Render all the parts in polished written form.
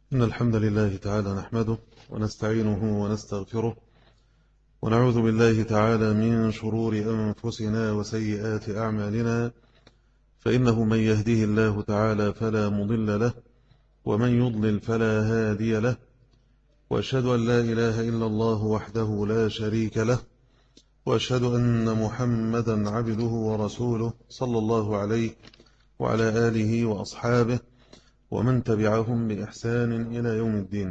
إن الحمد لله تعالى نحمده ونستعينه ونستغفره ونعوذ بالله تعالى من شرور أنفسنا وسيئات أعمالنا، فإنه من يهده الله تعالى فلا مضل له ومن يضلل فلا هادي له، وأشهد أن لا إله إلا الله وحده لا شريك له، وأشهد أن محمدا عبده ورسوله صلى الله عليه وعلى آله وأصحابه ومن تبعهم بإحسان إلى يوم الدين.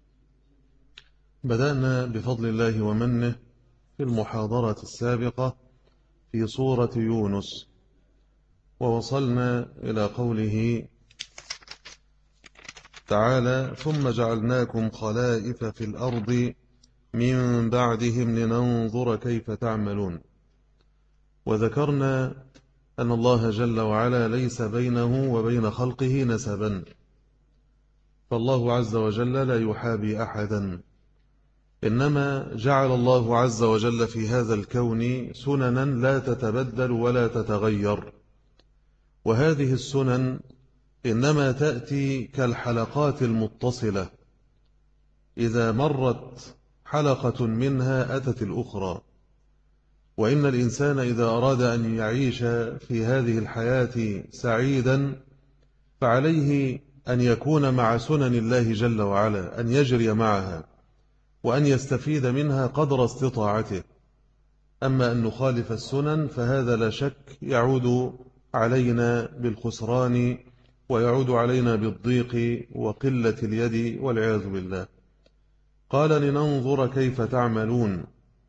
بدأنا بفضل الله ومنه في المحاضرة السابقة في سورة يونس، ووصلنا إلى قوله تعالى: ثم جعلناكم خلائف في الأرض من بعدهم لننظر كيف تعملون. وذكرنا أن الله جل وعلا ليس بينه وبين خلقه نسبا، فالله عز وجل لا يحابي أحدا، إنما جعل الله عز وجل في هذا الكون سننا لا تتبدل ولا تتغير، وهذه السنن إنما تأتي كالحلقات المتصلة، إذا مرت حلقة منها أتت الأخرى. وإن الإنسان إذا أراد أن يعيش في هذه الحياة سعيدا فعليه أن يكون مع سنن الله جل وعلا، أن يجري معها وأن يستفيد منها قدر استطاعته. أما أن نخالف السنن فهذا لا شك يعود علينا بالخسران ويعود علينا بالضيق وقلة اليد والعياذ بالله. قال: لننظر كيف تعملون.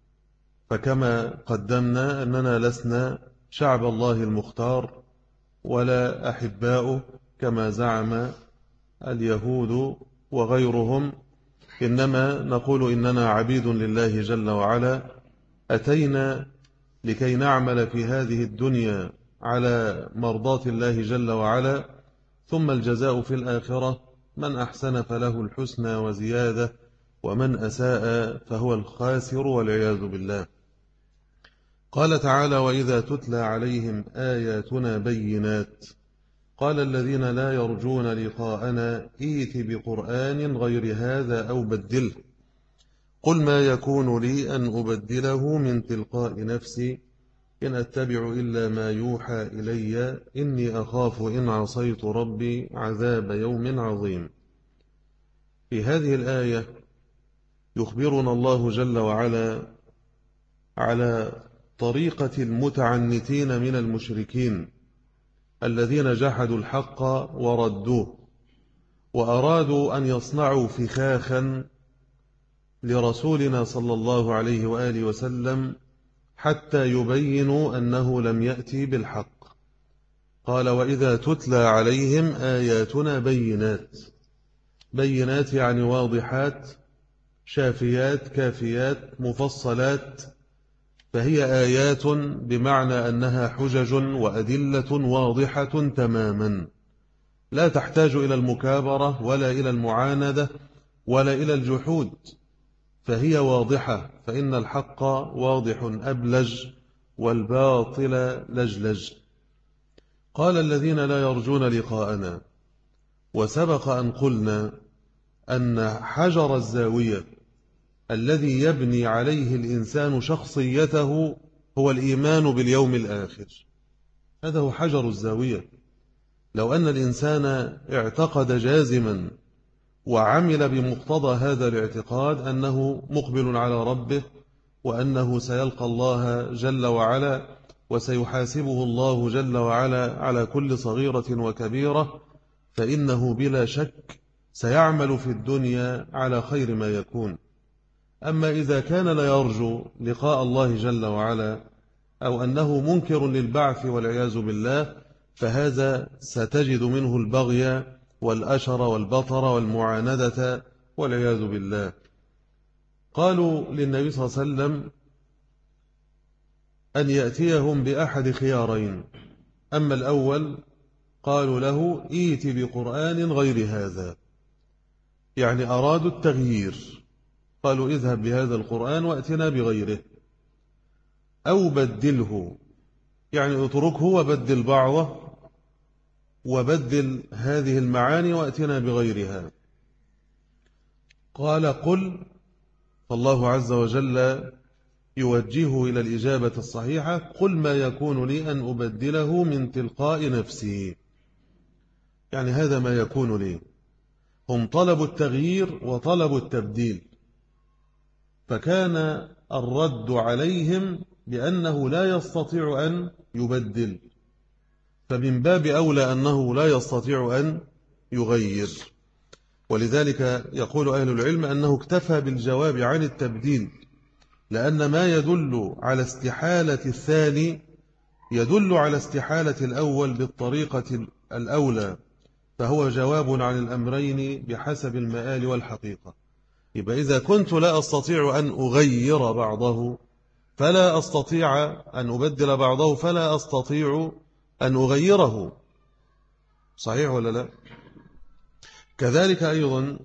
فكما قدمنا أننا لسنا شعب الله المختار ولا أحباؤه كما زعم اليهود وغيرهم، إنما نقول إننا عبيد لله جل وعلا، أتينا لكي نعمل في هذه الدنيا على مرضاة الله جل وعلا، ثم الجزاء في الآخرة، من أحسن فله الحسنى وزيادة، ومن أساء فهو الخاسر والعياذ بالله. قال تعالى: وإذا تتلى عليهم آياتنا بينات قال الذين لا يرجون لقاءنا ائت بقرآن غير هذا أو بدله قل ما يكون لي أن أبدله من تلقاء نفسي إن أتبع إلا ما يوحى إلي إني أخاف إن عصيت ربي عذاب يوم عظيم. في هذه الآية يخبرنا الله جل وعلا على طريقة المتعنتين من المشركين الذين جحدوا الحق وردوه، وأرادوا أن يصنعوا فخاخا لرسولنا صلى الله عليه وآله وسلم حتى يبينوا أنه لم يأتي بالحق. قال: وإذا تتلى عليهم آياتنا بينات. بينات يعني واضحات، شافيات، كافيات، مفصلات، فهي آيات بمعنى أنها حجج وأدلة واضحة تماما، لا تحتاج إلى المكابرة ولا إلى المعاندة ولا إلى الجحود، فهي واضحة، فإن الحق واضح أبلج والباطل لجلج. قال: الذين لا يرجون لقاءنا. وسبق أن قلنا أن حجر الزاوية الذي يبني عليه الإنسان شخصيته هو الإيمان باليوم الآخر، هذا هو حجر الزاوية. لو أن الإنسان اعتقد جازما وعمل بمقتضى هذا الاعتقاد أنه مقبل على ربه وأنه سيلقى الله جل وعلا وسيحاسبه الله جل وعلا على كل صغيرة وكبيرة، فإنه بلا شك سيعمل في الدنيا على خير ما يكون. أما إذا كان لا يرجو لقاء الله جل وعلا أو أنه منكر للبعث والعياذ بالله، فهذا ستجد منه البغي والأشر والبطر والمعاندة والعياذ بالله. قالوا للنبي صلى الله عليه وسلم أن يأتيهم بأحد خيارين. أما الأول قالوا له ائت بقرآن غير هذا، يعني أرادوا التغيير، قالوا اذهب بهذا القرآن وأتنا بغيره، أو بدله، يعني اتركه وبدل بعضه وبدل هذه المعاني وأتنا بغيرها. قال قل، فالله عز وجل يوجهه إلى الإجابة الصحيحة: قل ما يكون لي أن أبدله من تلقاء نفسي. يعني هذا ما يكون لي. هم طلبوا التغيير وطلبوا التبديل، فكان الرد عليهم بأنه لا يستطيع أن يبدل، فمن باب أولى أنه لا يستطيع أن يغير. ولذلك يقول أهل العلم أنه اكتفى بالجواب عن التبديل، لأن ما يدل على استحالة الثاني يدل على استحالة الأول بالطريقة الأولى، فهو جواب عن الأمرين بحسب المآل والحقيقة. يبقى إذا كنت لا أستطيع أن أغير بعضه فلا أستطيع أن أبدل بعضه، فلا أستطيع أن أغيره. صحيح ولا لا؟ كذلك أيضا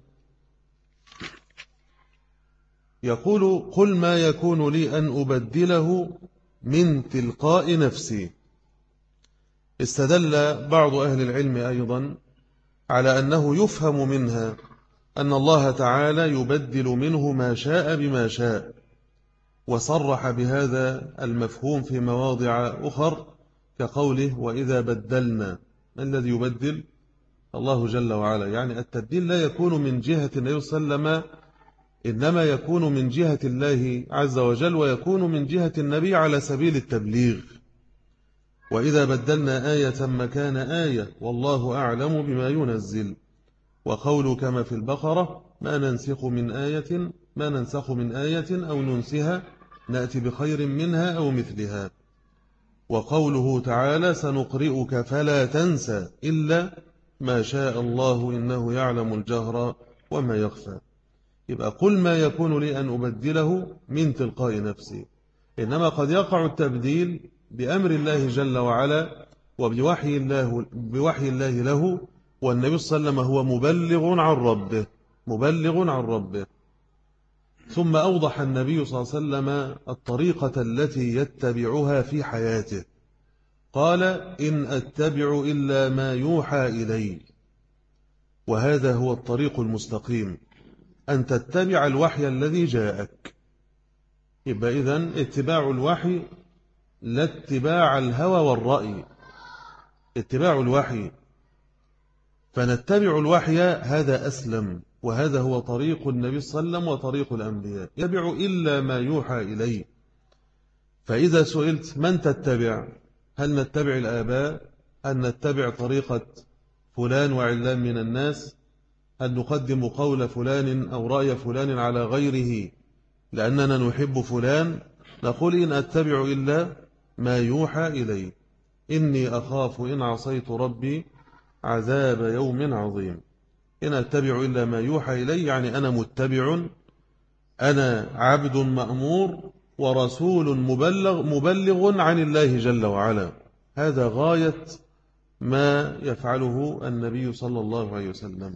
يقول: قل ما يكون لي أن أبدله من تلقاء نفسي. استدل بعض أهل العلم أيضا على أنه يفهم منها أن الله تعالى يبدل منه ما شاء بما شاء، وصرح بهذا المفهوم في مواضع أخر كقوله: وإذا بدلنا. ما الذي يبدل؟ الله جل وعلا. يعني التبديل لا يكون من جهة النبي صلى الله عليه وسلم، إنما يكون من جهة الله عز وجل، ويكون من جهة النبي على سبيل التبليغ. وإذا بدلنا آية مكان آية والله أعلم بما ينزل. وقول كما في البقرة: ما ننسخ من آية أو ننسها نأتي بخير منها أو مثلها. وقوله تعالى: سنقرئك فلا تنسى إلا ما شاء الله إنه يعلم الجهر وما يخفى. يبقى قل ما يكون لي أن أبدله من تلقاء نفسي. إنما قد يقع التبديل بأمر الله جل وعلا وبوحي الله له، والنبي صلى الله عليه وسلم هو مبلغ عن ربه. ثم أوضح النبي صلى الله عليه وسلم الطريقة التي يتبعها في حياته. قال: إن أتبع إلا ما يوحى إلي. وهذا هو الطريق المستقيم، أن تتبع الوحي الذي جاءك. يبقى إذن اتباع الوحي لا اتباع الهوى والرأي، اتباع الوحي. فنتبع الوحي، هذا أسلم، وهذا هو طريق النبي صلى الله عليه وسلم وطريق الأنبياء. يتبع إلا ما يوحى إليه. فإذا سئلت من تتبع؟ هل نتبع الآباء؟ هل نتبع طريقة فلان وعلان من الناس؟ هل نقدم قول فلان أو رأي فلان على غيره لأننا نحب فلان؟ نقول: إن أتبع إلا ما يوحى إلي، إني أخاف إن عصيت ربي عذاب يوم عظيم. إن أتبع إلا ما يوحى إلي، يعني أنا متبع، أنا عبد مأمور ورسول مبلغ عن الله جل وعلا. هذا غاية ما يفعله النبي صلى الله عليه وسلم.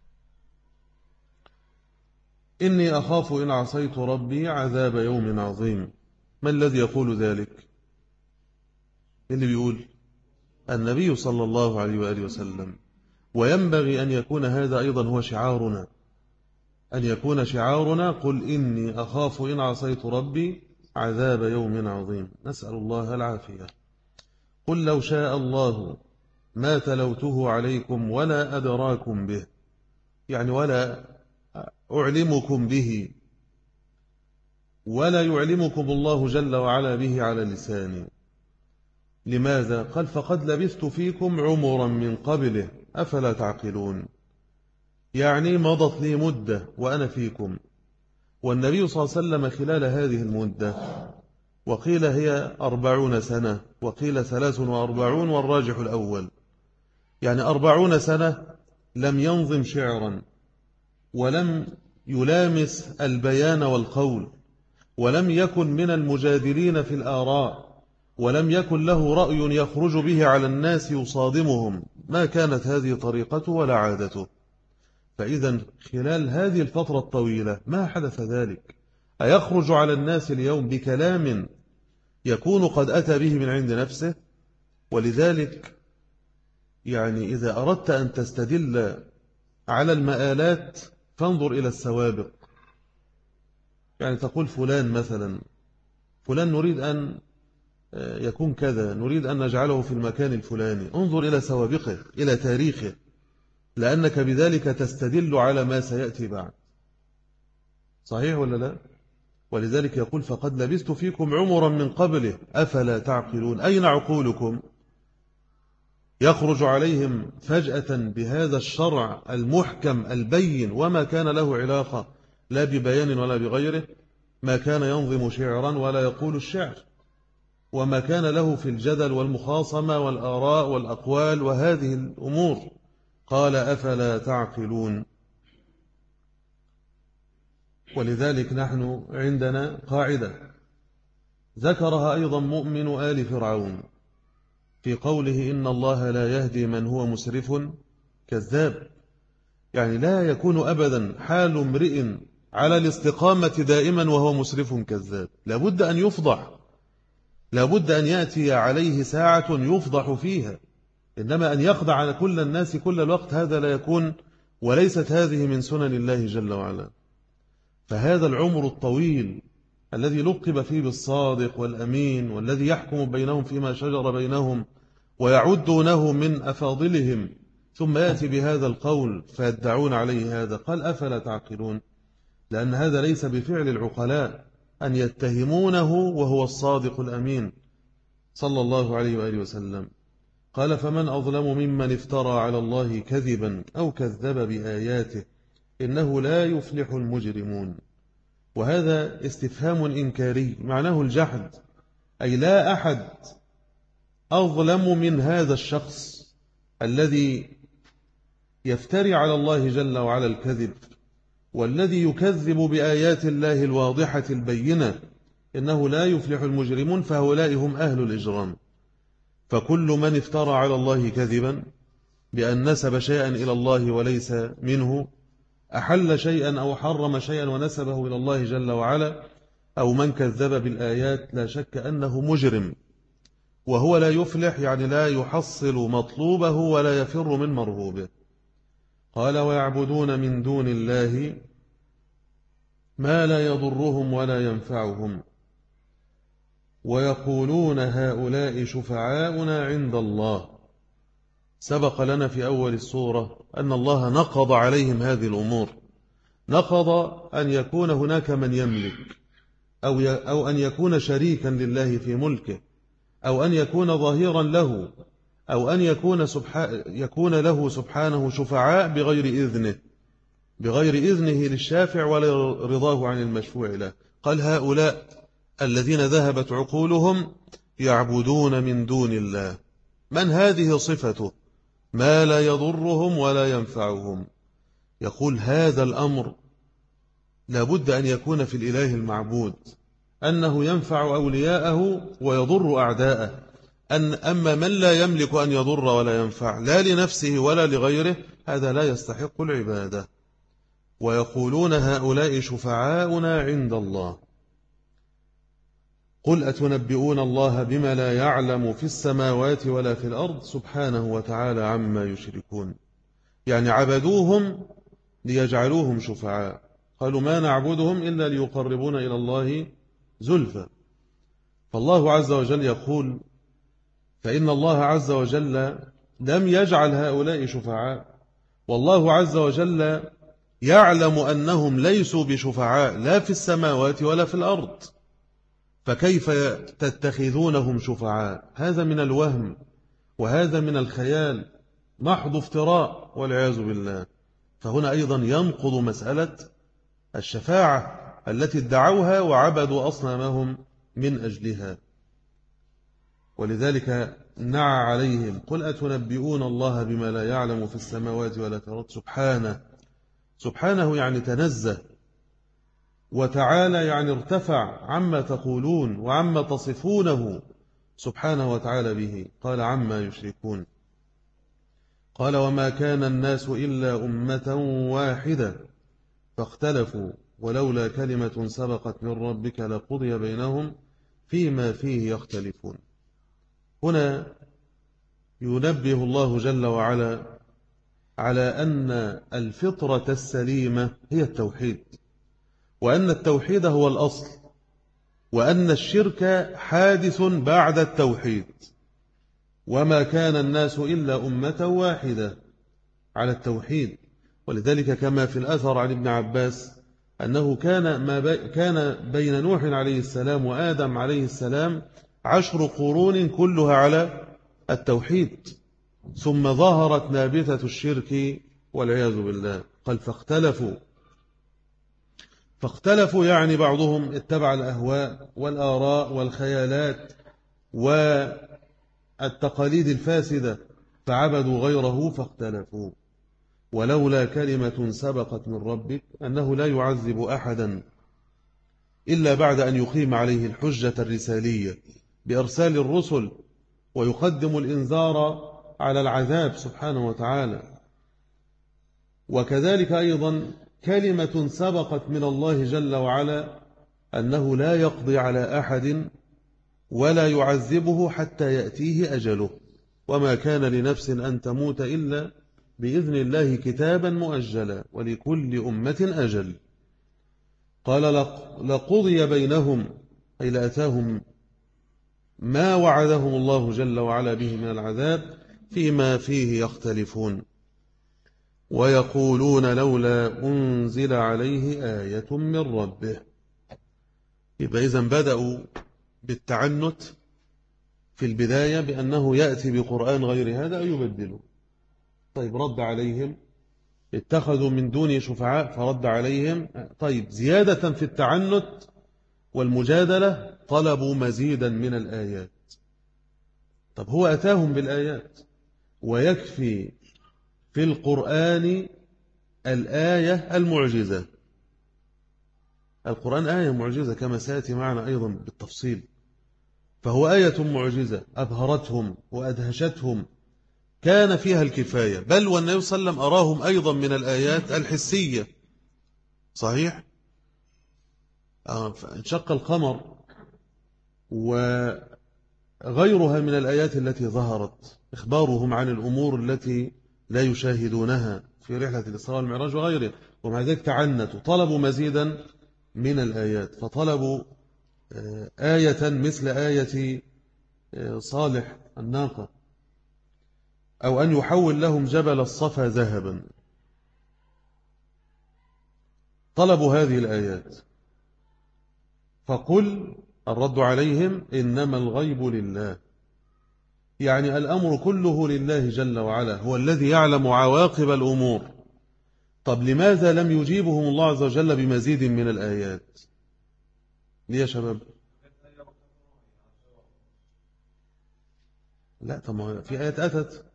إني أخاف إن عصيت ربي عذاب يوم عظيم. ما الذي يقول ذلك؟ اللي بيقول النبي صلى الله عليه وآله وسلم. وينبغي أن يكون هذا أيضا هو شعارنا، أن يكون شعارنا: قل إني أخاف إن عصيت ربي عذاب يوم عظيم. نسأل الله العافية. قل لو شاء الله ما تلوته عليكم ولا أدراكم به، يعني ولا أعلمكم به، ولا يعلمكم الله جل وعلا به على لساني. لماذا؟ قال: فقد لبثت فيكم عمرا من قبله أفلا تعقلون. يعني مضت لي مدة وأنا فيكم، والنبي صلى الله عليه وسلم خلال هذه المدة، وقيل هي 40 سنة وقيل 43 والراجح الأول، يعني 40 سنة لم ينظم شعرا، ولم يلامس البيان والقول، ولم يكن من المجادلين في الآراء، ولم يكن له رأي يخرج به على الناس يصادمهم. ما كانت هذه طريقته ولا عادته. فإذا خلال هذه الفترة الطويلة ما حدث ذلك. أيخرج على الناس اليوم بكلام يكون قد أتى به من عند نفسه؟ ولذلك يعني إذا أردت أن تستدل على المآلات فانظر إلى السوابق. يعني تقول فلان مثلا، فلان نريد أن يكون كذا، نريد أن نجعله في المكان الفلاني، انظر إلى سوابقه، إلى تاريخه، لأنك بذلك تستدل على ما سيأتي بعد. صحيح ولا لا؟ ولذلك يقول فقد لبثت فيكم عمرا من قبله أفلا تعقلون. أين عقولكم؟ يخرج عليهم فجأة بهذا الشرع المحكم البين، وما كان له علاقة لا ببيان ولا بغيره، ما كان ينظم شعرا ولا يقول الشعر، وما كان له في الجدل والمخاصمة والآراء والأقوال وهذه الأمور. قال أفلا تعقلون. ولذلك نحن عندنا قاعدة ذكرها أيضا مؤمن آل فرعون في قوله إن الله لا يهدي من هو مسرف كذاب. يعني لا يكون أبدا حال امرئ على الاستقامة دائما وهو مسرف كذاب، لابد أن يفضح، لابد أن يأتي عليه ساعة يفضح فيها. إنما أن يخدع كل الناس كل الوقت هذا لا يكون، وليست هذه من سنن الله جل وعلا. فهذا العمر الطويل الذي لقب فيه بالصادق والأمين، والذي يحكم بينهم فيما شجر بينهم ويعدونه من أفاضلهم، ثم يأتي بهذا القول فيدعون عليه هذا. قال أفلا تعقلون، لأن هذا ليس بفعل العقلاء أن يتهمونه وهو الصادق الأمين صلى الله عليه وآله وسلم. قال فمن أظلم ممن افترى على الله كذبا أو كذب بآياته إنه لا يفلح المجرمون. وهذا استفهام إنكاري معناه الجحد، أي لا أحد أظلم من هذا الشخص الذي يفتري على الله جل وعلا الكذب، والذي يكذب بآيات الله الواضحة البينة. إنه لا يفلح المجرمون، فهؤلاء هم أهل الإجرام. فكل من افترى على الله كذبا بأن نسب شيئا إلى الله وليس منه، أحل شيئا أو حرم شيئا ونسبه إلى الله جل وعلا، أو من كذب بالآيات، لا شك أنه مجرم، وهو لا يفلح، يعني لا يحصل مطلوبه ولا يفر من مرهوبه. قال ويعبدون من دون الله ما لا يضرهم ولا ينفعهم ويقولون هؤلاء شفعاؤنا عند الله. سبق لنا في أول السورة أن الله نقض عليهم هذه الأمور، نقض أن يكون هناك من يملك أو أن يكون شريكا لله في ملكه، أو أن يكون ظهيرا له، أو أن يكون له سبحانه شفعاء بغير إذنه للشافع ولا رضاه عن المشفوع له. قال هؤلاء الذين ذهبت عقولهم يعبدون من دون الله. من هذه صفته؟ ما لا يضرهم ولا ينفعهم. يقول هذا الأمر لابد أن يكون في الإله المعبود، أنه ينفع أولياءه ويضر أعداءه. أما من لا يملك أن يضر ولا ينفع لا لنفسه ولا لغيره، هذا لا يستحق العبادة. ويقولون هؤلاء شفعاؤنا عند الله. قل أتنبئون الله بما لا يعلم في السماوات ولا في الأرض سبحانه وتعالى عما يشركون. يعني عبدوهم ليجعلوهم شفعاء، قالوا ما نعبدهم إلا ليقربون إلى الله زلفى. فالله عز وجل يقول فإن الله عز وجل لم يجعل هؤلاء شفعاء، والله عز وجل يعلم أنهم ليسوا بشفعاء لا في السماوات ولا في الأرض، فكيف تتخذونهم شفعاء؟ هذا من الوهم وهذا من الخيال، محض افتراء والعياذ بالله. فهنا أيضا ينقض مسألة الشفاعة التي ادعوها وعبدوا أصنامهم من أجلها. ولذلك نعى عليهم قل أتنبئون الله بما لا يعلم في السماوات ولا في الأرض سبحانه يعني تنزه، وتعالى يعني ارتفع عما تقولون وعما تصفونه سبحانه وتعالى به. قال عما يشركون. قال وما كان الناس إلا أمة واحدة فاختلفوا ولولا كلمة سبقت من ربك لقضي بينهم فيما فيه يختلفون. هنا ينبه الله جل وعلا على أن الفطرة السليمة هي التوحيد، وأن التوحيد هو الأصل، وأن الشرك حادث بعد التوحيد، وما كان الناس إلا أمة واحدة على التوحيد. ولذلك كما في الأثر عن ابن عباس أنه كان بين نوح عليه السلام وآدم عليه السلام 10 قرون كلها على التوحيد، ثم ظهرت نابتة الشرك والعياذ بالله. قال فاختلفوا يعني بعضهم اتبع الأهواء والآراء والخيالات والتقاليد الفاسدة فعبدوا غيره فاختلفوا. ولولا كلمة سبقت من ربك أنه لا يعذب أحدا إلا بعد أن يقيم عليه الحجة الرسالية بإرسال الرسل ويقدم الإنذار على العذاب سبحانه وتعالى. وكذلك أيضا كلمة سبقت من الله جل وعلا أنه لا يقضي على أحد ولا يعذبه حتى يأتيه أجله، وما كان لنفس أن تموت إلا بإذن الله كتابا مؤجلا ولكل أمة أجل. قال لقضي بينهم أي لأتاهم ما وعدهم الله جل وعلا به من العذاب فيما فيه يختلفون ويقولون لولا أنزل عليه آية من ربه. يبقى إذن بدأوا بالتعنت في البداية بأنه يأتي بقرآن غير هذا أو يبدله. طيب رد عليهم اتخذوا من دونه شفعاء فرد عليهم. طيب زيادة في التعنت والمجادلة طلبوا مزيدا من الآيات. طب هو أتاهم بالآيات ويكفي في القرآن الآية المعجزة. القرآن آية معجزة كما سيأتي معنا أيضا بالتفصيل، فهو آية معجزة أبهرتهم وأدهشتهم كان فيها الكفاية. بل والنبي صلى الله عليه وسلم أراهم أيضا من الآيات الحسية. صحيح انشق القمر وغيرها من الآيات التي ظهرت، إخبارهم عن الأمور التي لا يشاهدونها في رحلة الإسراء والمعراج وغيره، ومع ذلك تعنتوا طلبوا مزيدا من الآيات، فطلبوا آية مثل آية صالح الناقة، أو أن يحول لهم جبل الصفا ذهبا. طلبوا هذه الآيات، فقل الرد عليهم إنما الغيب لله، يعني الأمر كله لله جل وعلا، هو الذي يعلم عواقب الأمور. طب لماذا لم يجيبهم الله عز وجل بمزيد من الآيات؟ ليه يا شباب؟ لا، طب في آيات أتت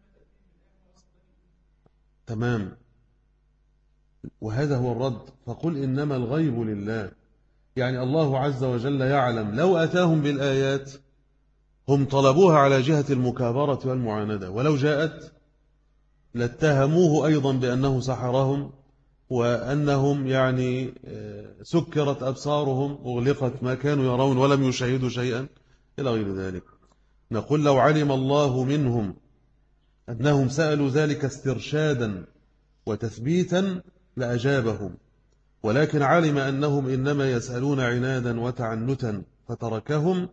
تمام، وهذا هو الرد. فقل إنما الغيب لله، يعني الله عز وجل يعلم. لو أتاهم بالآيات هم طلبوها على جهة المكابرة والمعاندة، ولو جاءت لاتهموه أيضا بأنه سحرهم وأنهم يعني سكرت أبصارهم أغلقت ما كانوا يرون ولم يشاهدوا شيئا إلى غير ذلك. نقول لو علم الله منهم أنهم سألوا ذلك استرشادا وتثبيتا لأجابهم، ولكن علم أنهم إنما يسألون عنادا وتعنتا فتركهم،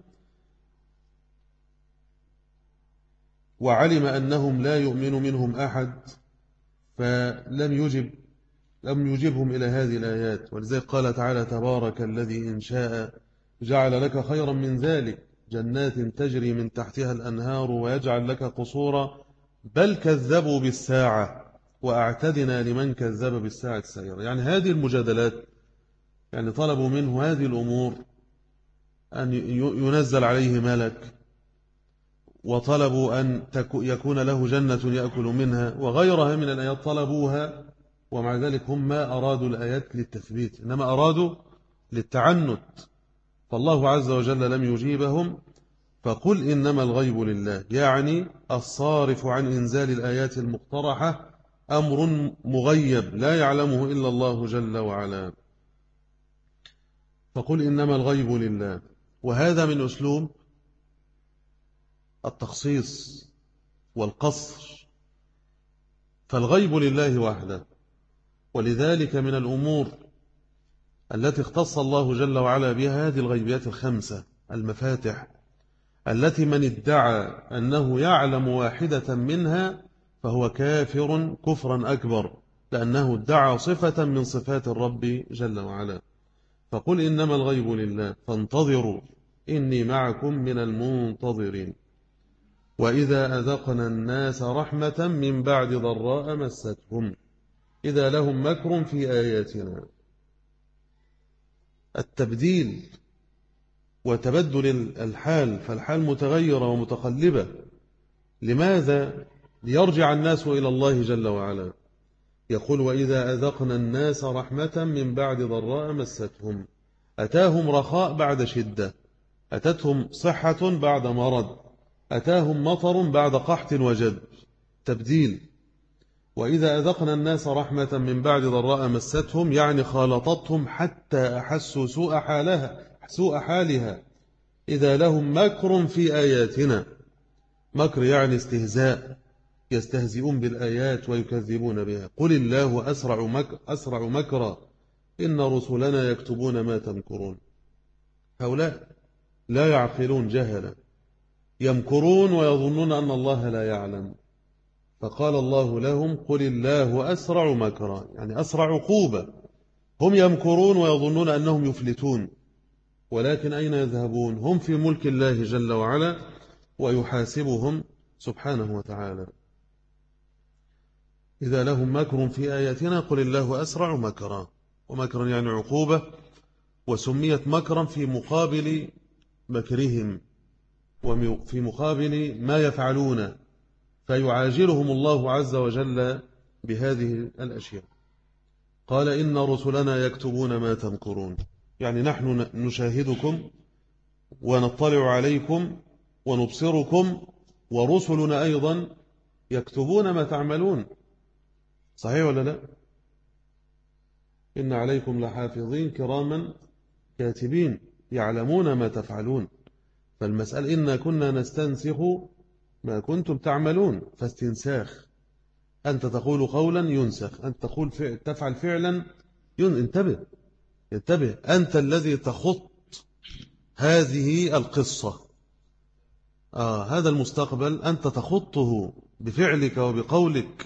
وعلم أنهم لا يؤمن منهم أحد فلم يجبهم إلى هذه الآيات. ولذلك قال تعالى تبارك الذي إن شاء جعل لك خيرا من ذلك جنات تجري من تحتها الأنهار ويجعل لك قصورا بل كذبوا بالساعة وأعتدنا لمن كذب بالساعة السير. يعني هذه المجادلات، يعني طلبوا منه هذه الأمور أن ينزل عليه ملك، وطلبوا أن يكون له جنة يأكل منها وغيرها من الآيات طلبوها، ومع ذلك هم ما أرادوا الآيات للتثبيت إنما أرادوا للتعنت، فالله عز وجل لم يجيبهم. فقل إنما الغيب لله، يعني الصارف عن إنزال الآيات المقترحة أمر مغيب لا يعلمه إلا الله جل وعلا. فقل إنما الغيب لله، وهذا من أسلوب التخصيص والقصر، فالغيب لله وحده. ولذلك من الأمور التي اختص الله جل وعلا بها هذه الغيبيات الخمسة المفاتح، التي من ادعى أنه يعلم واحدة منها فهو كافر كفرا أكبر، لأنه ادعى صفة من صفات الرب جل وعلا. فقل إنما الغيب لله فانتظروا إني معكم من المنتظرين. وإذا أذقنا الناس رحمة من بعد ضراء مستهم إذا لهم مكر في آياتنا. التبديل وتبدل الحال، فالحال متغيرة ومتقلبة. لماذا؟ ليرجع الناس إلى الله جل وعلا. يقول وإذا أذقنا الناس رحمة من بعد ضراء مستهم، أتاهم رخاء بعد شدة، أتتهم صحة بعد مرض، أتاهم مطر بعد قحط وجد. تبديل. وإذا أذقنا الناس رحمة من بعد ضراء مستهم يعني خالطتهم حتى أحسوا سوء حالها إذا لهم مكر في آياتنا. مكر يعني استهزاء، يستهزئون بالآيات ويكذبون بها. قل الله أسرع مكرا إن رسلنا يكتبون ما تمكرون. هؤلاء لا يعقلون، جهلا، يمكرون ويظنون أن الله لا يعلم. فقال الله لهم قل الله أسرع مكرا، يعني أسرع عقوبة. هم يمكرون ويظنون أنهم يفلتون، ولكن أين يذهبون؟ هم في ملك الله جل وعلا ويحاسبهم سبحانه وتعالى. إذا لهم مكر في آياتنا قل الله أسرع مكرا. ومكرا يعني عقوبة، وسميت مكرا في مقابل مكرهم وفي مقابل ما يفعلون، فيعاجلهم الله عز وجل بهذه الأشياء. قال إن رسلنا يكتبون ما تمكرون، يعني نحن نشاهدكم ونطلع عليكم ونبصركم، ورسلنا أيضا يكتبون ما تعملون. صحيح ولا لا؟ إن عليكم لحافظين كراما كاتبين يعلمون ما تفعلون. فالمسألة إنا كنا نستنسخ ما كنتم تعملون، فاستنساخ. أنت تقول قولا ينسخ، أنت تفعل فعلا انتبه أنت الذي تخط هذه القصة. هذا المستقبل أنت تخطه بفعلك وبقولك،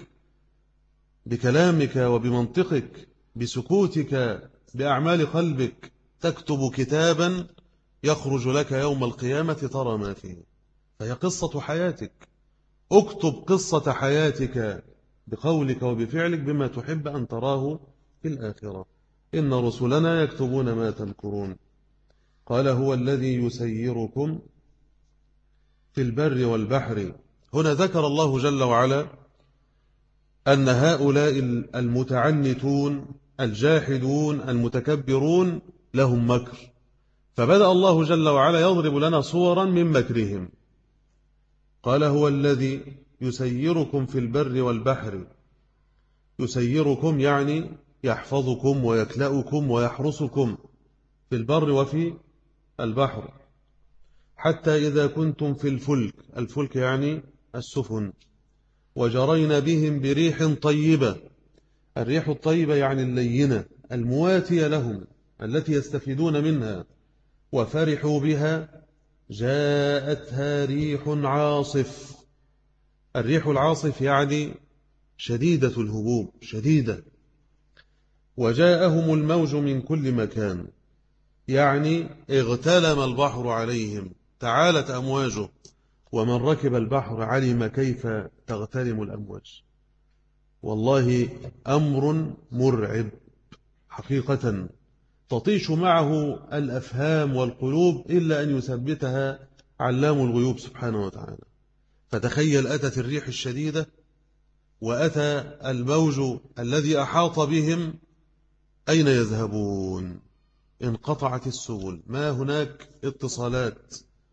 بكلامك وبمنطقك، بسكوتك، بأعمال قلبك. تكتب كتابا يخرج لك يوم القيامة ترى ما فيه، فهي قصة حياتك. اكتب قصة حياتك بقولك وبفعلك بما تحب أن تراه في الآخرة. إن رسلنا يكتبون ما تمكرون. قال هو الذي يسيركم في البر والبحر. هنا ذكر الله جل وعلا أن هؤلاء المتعنتون الجاحدون المتكبرون لهم مكر، فبدأ الله جل وعلا يضرب لنا صورا من مكرهم. قال هو الذي يسيركم في البر والبحر. يسيركم يعني يحفظكم ويكلأكم ويحرسكم في البر وفي البحر، حتى إذا كنتم في الفلك يعني السفن، وجرين بهم بريح طيبة. الريح الطيبة يعني اللينة المواتية لهم التي يستفيدون منها. وفرحوا بها جاءتها ريح عاصف. الريح العاصف يعني شديدة الهبوب، شديدة. وجاءهم الموج من كل مكان، يعني اغتلم البحر عليهم، تعالت أمواجه. ومن ركب البحر علم كيف تغتلم الأمواج. والله أمر مرعب حقيقة، تطيش معه الأفهام والقلوب إلا أن يثبتها علام الغيوب سبحانه وتعالى. فتخيل أتت الريح الشديدة وأتى الموج الذي أحاط بهم، أين يذهبون؟ انقطعت السبل، ما هناك اتصالات.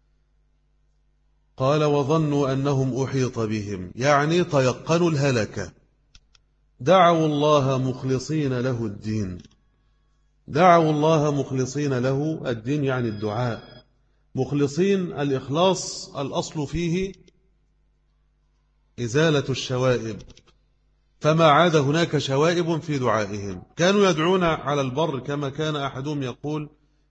قال وظنوا أنهم أحيط بهم، يعني تيقنوا الهلكة. دعوا الله مخلصين له الدين. دعوا الله مخلصين له الدين يعني الدعاء. مخلصين الإخلاص الأصل فيه إزالة الشوائب، فما عاد هناك شوائب في دعائهم. كانوا يدعون على البر كما كان أحدهم يقول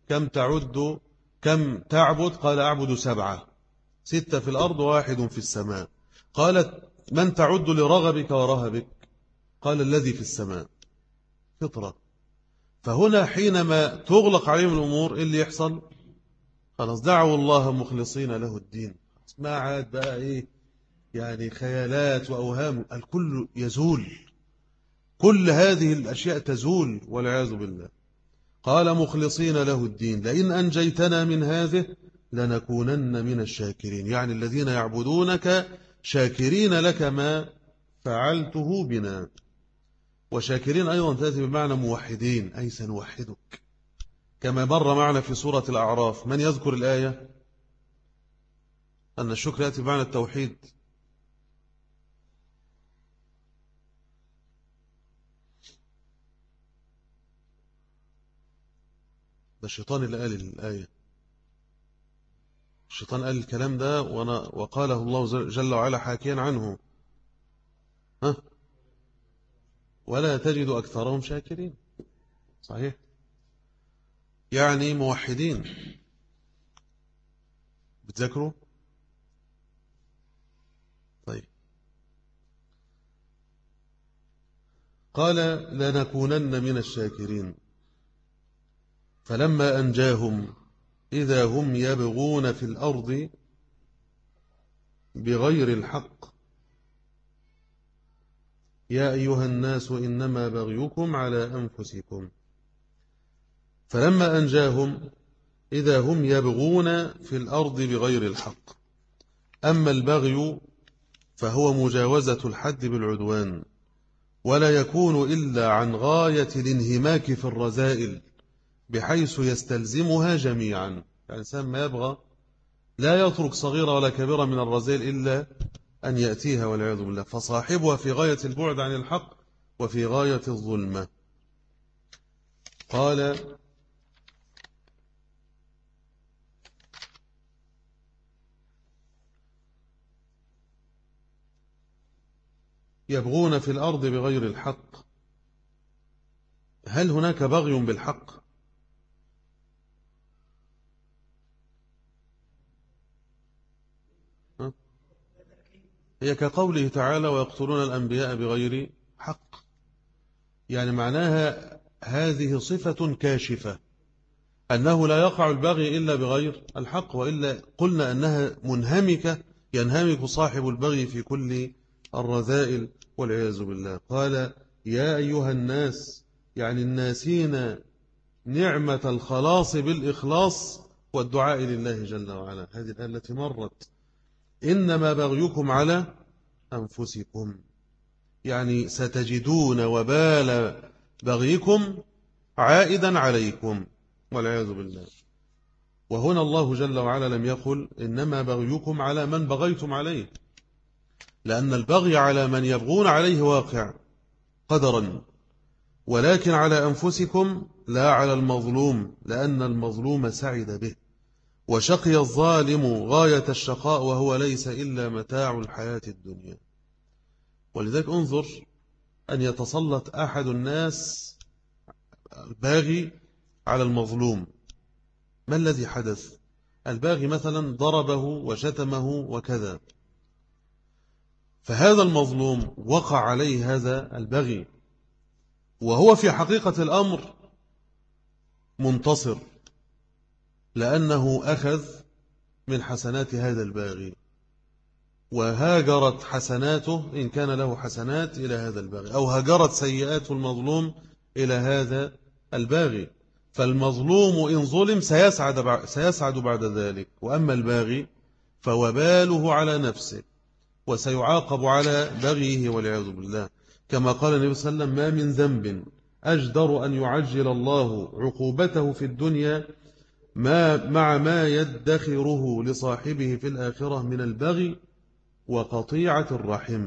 كم تعبد؟ قال أعبد 7، 6 في الأرض و1 في السماء. قالت من تعد لرغبك ورهبك؟ قال الذي في السماء. فطرة. فهنا حينما تغلق عليهم الأمور اللي يحصل خلاص دعوا الله مخلصين له الدين. ما عاد بقى إيه يعني خيالات وأوهام، الكل يزول، كل هذه الأشياء تزول والعياذ بالله. قال مخلصين له الدين لئن أنجيتنا من هذه لنكونن من الشاكرين، يعني الذين يعبدونك شاكرين لك ما فعلته بنا. وشاكرين أيضا تأتي بمعنى موحدين، أي سنوحدك كما مر معنا في سورة الأعراف. من يذكر الآية؟ أن الشكر يأتي بمعنى التوحيد. ده الشيطان اللي قال الآية، الشيطان قال الكلام ده وقاله الله جل وعلا حاكيا عنه. ها؟ ولا تجد أكثرهم شاكرين. صحيح، يعني موحدين. بتذكروا؟ طيب، قال لنكونن من الشاكرين فلما أنجاهم إذا هم يبغون في الأرض بغير الحق يا أيها الناس إنما بغيكم على أنفسكم. فلما أنجاهم إذا هم يبغون في الأرض بغير الحق. أما البغي فهو مجاوزة الحد بالعدوان، ولا يكون إلا عن غاية الانهماك في الرذائل بحيث يستلزمها جميعا. الإنسان ما يبغى لا يترك صغيرة ولا كبيرة من الرذائل إلا أن يأتيها والعياذ بالله، فصاحبها في غاية البعد عن الحق وفي غاية الظلمة. قال يبغون في الأرض بغير الحق. هل هناك بغي بالحق؟ هي كقوله تعالى ويقتلون الأنبياء بغير حق، يعني معناها هذه صفة كاشفة أنه لا يقع البغي إلا بغير الحق، وإلا قلنا أنها منهمكة، ينهمك صاحب البغي في كل الرذائل والعياذ بالله. قال يا أيها الناس، يعني الناسين نعمة الخلاص بالإخلاص والدعاء لله جل وعلا. هذه الآية التي مرت إنما بغيكم على أنفسكم، يعني ستجدون وبال بغيكم عائدا عليكم والعياذ بالله. وهنا الله جل وعلا لم يقل إنما بغيكم على من بغيتم عليه، لأن البغي على من يبغون عليه واقع قدرا، ولكن على أنفسكم لا على المظلوم، لأن المظلوم سعد به، وشقي الظالم غاية الشقاء وهو ليس إلا متاع الحياة الدنيا. ولذلك انظر أن يتسلط أحد الناس الباغي على المظلوم. ما الذي حدث؟ الباغي مثلا ضربه وشتمه وكذا، فهذا المظلوم وقع عليه هذا البغي، وهو في حقيقة الأمر منتصر، لأنه أخذ من حسنات هذا الباغي، وهاجرت حسناته إن كان له حسنات إلى هذا الباغي، أو هاجرت سيئات المظلوم إلى هذا الباغي. فالمظلوم إن ظلم سيسعد بعد ذلك، وأما الباغي فوباله على نفسه وسيعاقب على بغيه والعياذ بالله. كما قال النبي صلى الله عليه وسلم ما من ذنب أجدر أن يعجل الله عقوبته في الدنيا مع ما يدخره لصاحبه في الآخرة من البغي وقطيعة الرحم.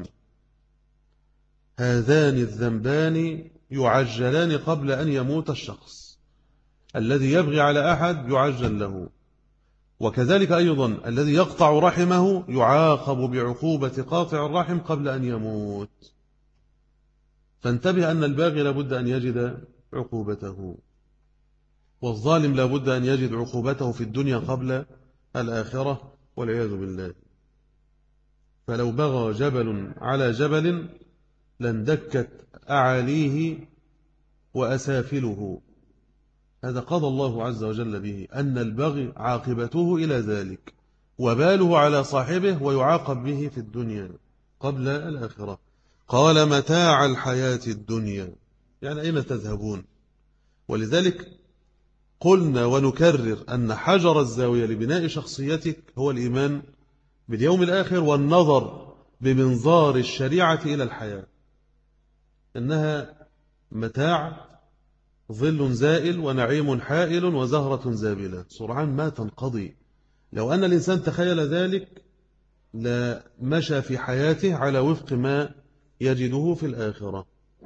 هذان الذنبان يعجلان قبل أن يموت الشخص. الذي يبغي على أحد يعجل له، وكذلك أيضا الذي يقطع رحمه يعاقب بعقوبة قاطع الرحم قبل أن يموت. فانتبه أن الباغي لابد أن يجد عقوبته، والظالم لابد أن يجد عقوبته في الدنيا قبل الآخرة والعياذ بالله. فلو بغى جبل على جبل لاندكت أعاليه وأسافله. هذا قضى الله عز وجل به، أن البغي عاقبته إلى ذلك، وباله على صاحبه ويعاقب به في الدنيا قبل الآخرة. قال متاع الحياة الدنيا، يعني أين تذهبون؟ ولذلك قلنا ونكرر أن حجر الزاوية لبناء شخصيتك هو الإيمان باليوم الآخر والنظر بمنظار الشريعة إلى الحياة، إنها متاع ظل زائل ونعيم حائل وزهرة زابلة سرعان ما تنقضي. لو أن الإنسان تخيل ذلك لمشى في حياته على وفق ما يجده في الآخرة.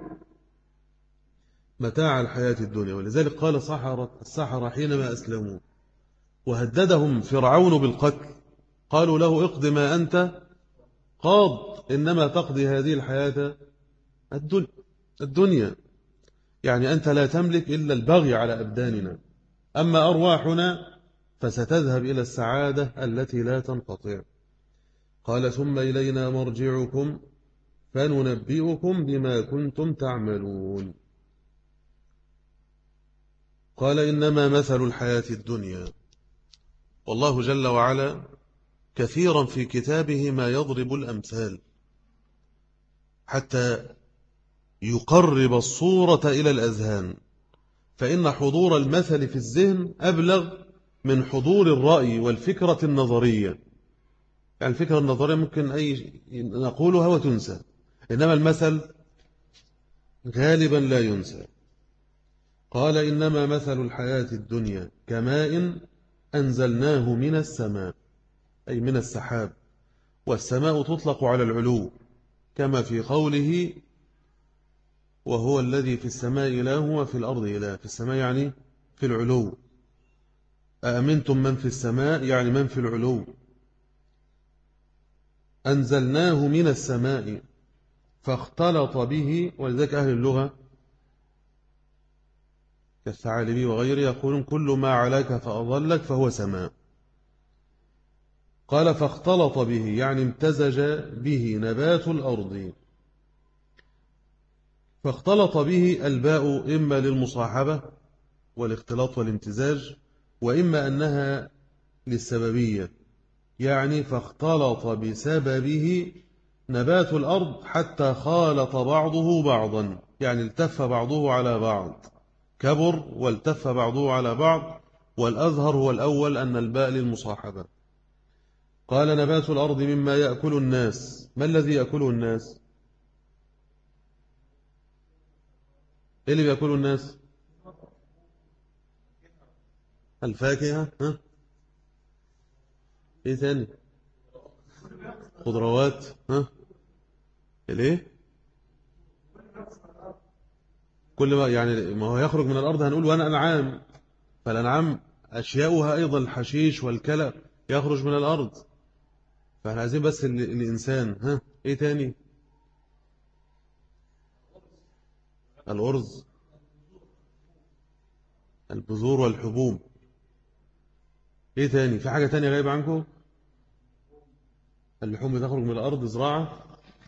متاع الحياة الدنيا. ولذلك قال السحرة حينما أسلموا وهددهم فرعون بالقتل، قالوا له اقض ما أنت قاض، إنما تقضي هذه الحياة الدنيا، يعني أنت لا تملك إلا البغي على أبداننا، أما أرواحنا فستذهب إلى السعادة التي لا تنقطع. قال ثم إلينا مرجعكم فننبئكم بما كنتم تعملون. قال إنما مثل الحياة الدنيا. والله جل وعلا كثيرا في كتابه ما يضرب الأمثال حتى يقرب الصورة إلى الأذهان، فإن حضور المثل في الذهن أبلغ من حضور الرأي والفكرة النظرية. يعني الفكرة النظرية ممكن نقولها وتنسى، إنما المثل غالبا لا ينسى. قال إنما مثل الحياة الدنيا كماء أنزلناه من السماء، أي من السحاب، والسماء تطلق على العلو كما في قوله وهو الذي في السماء إله وفي الأرض إله. في السماء يعني في العلو، أأمنتم من في السماء يعني من في العلو. أنزلناه من السماء فاختلط به. ولذلك أهل اللغة كالثعالبي وغيره يقولون كل ما علاك فأضلك فهو سماء. قال فاختلط به يعني امتزج به نبات الأرض. فاختلط به الباء إما للمصاحبة والاختلاط والامتزاج، وإما أنها للسببية، يعني فاختلط بسببه نبات الأرض حتى خالط بعضه بعضا، يعني التف بعضه على بعض، كبر والتف بعضه على بعض. والأظهر هو الأول أن الباء للمصاحبة. قال نبات الأرض مما يأكل الناس. ما الذي يأكله الناس؟ إيه اللي بيأكله الناس؟ الفاكهة. ها؟ إيه ثاني؟ خضروات. ها؟ الإيه؟ كل ما يعني ما هو يخرج من الأرض هنقول وأنا أنعام، فالأنعام أشياؤها أيضا الحشيش والكلى يخرج من الأرض، فاحنا عايزين بس الإنسان. ها؟ إيه تاني؟ الأرز، البذور والحبوب. إيه تاني؟ في حاجة تانية غايبة عنكم؟ اللحوم بتخرج من الأرض، زراعة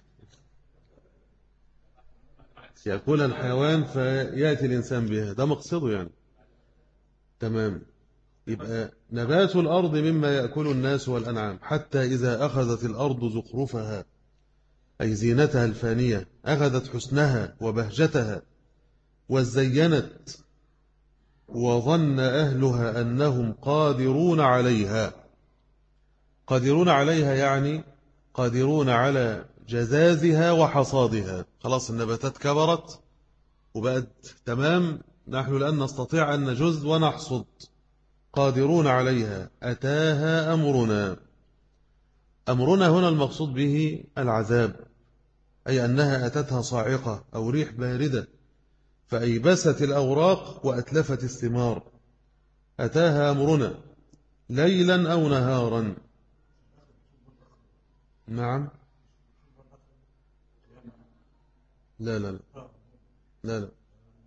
يأكلها الحيوان فيأتي الإنسان بها، ده مقصده يعني. تمام. يبقى نبات الأرض مما يأكل الناس والأنعام حتى إذا أخذت الأرض زخرفها أي زينتها الفانية، أخذت حسنها وبهجتها وزينت وظن أهلها أنهم قادرون عليها. قادرون عليها يعني قادرون على جزازها وحصادها. خلاص النباتات كبرت وبقت تمام، نحن الآن نستطيع أن نجز ونحصد. قادرون عليها أتاها أمرنا. أمرنا هنا المقصود به العذاب، أي أنها أتتها صاعقة أو ريح باردة فأيبست الأوراق وأتلفت الثمار. أتاها أمرنا ليلا أو نهارا. نعم. لا لا لا لا لا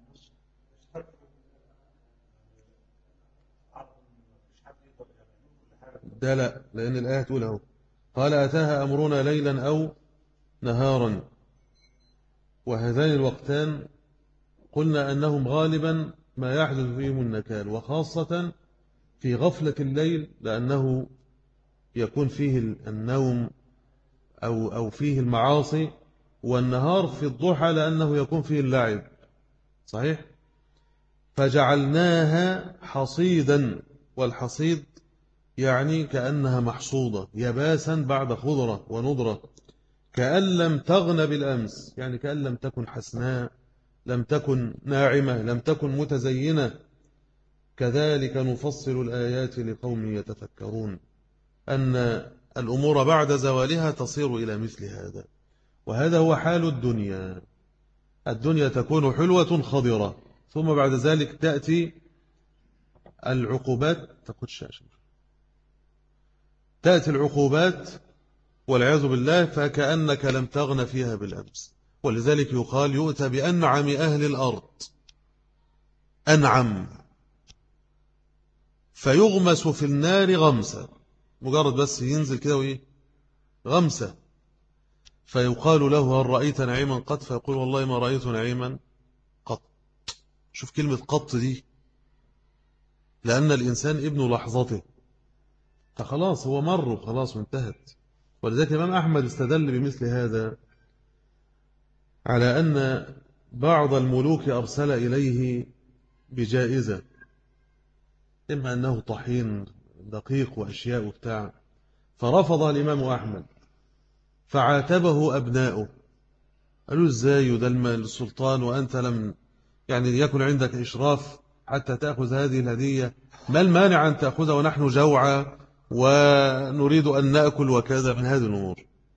ده لا، لأن الآية تقول أهو قال أتاها أمرنا ليلا أو نهارا، وهذان الوقتان قلنا أنهم غالبا ما يحدث فيهم النكال، وخاصة في غفلة الليل لأنه يكون فيه النوم أو فيه المعاصي، والنهار في الضحى لأنه يكون فيه اللعب. صحيح. فجعلناها حصيدا، والحصيد يعني كأنها محصودة يباسا بعد خضرة ونضرة، كأن لم تغن بالأمس، يعني كأن لم تكن حسناء، لم تكن ناعمة، لم تكن متزينة. كذلك نفصل الآيات لقوم يتفكرون، أن الأمور بعد زوالها تصير إلى مثل هذا. وهذا هو حال الدنيا. الدنيا تكون حلوة خضرة، ثم بعد ذلك تأتي العقوبات، تأتي العقوبات والعياذ بالله، فكأنك لم تغن فيها بالأمس. ولذلك يقال يؤتى بأنعم أهل الأرض، أنعم، فيغمس في النار غمسة، مجرد بس ينزل كده وإيه غمسة، فيقال له هل رأيت نعيما قط؟ فيقول والله ما رأيت نعيما قط. شوف كلمة قط دي، لأن الإنسان ابن لحظته، فخلاص هو مر وخلاص وانتهت. ولذلك الإمام أحمد استدل بمثل هذا على أن بعض الملوك أرسل إليه بجائزة، إما أنه طحين دقيق وأشياء وبتاع، فرفض الإمام أحمد، فعاتبه أبناؤه، قالوا إزاي يدلم السلطان وأنت لم يعني يكن عندك إشراف حتى تأخذ هذه الهدية؟ ما المانع أن تأخذها ونحن جوعى ونريد أن نأكل وكذا من هذه الأمور؟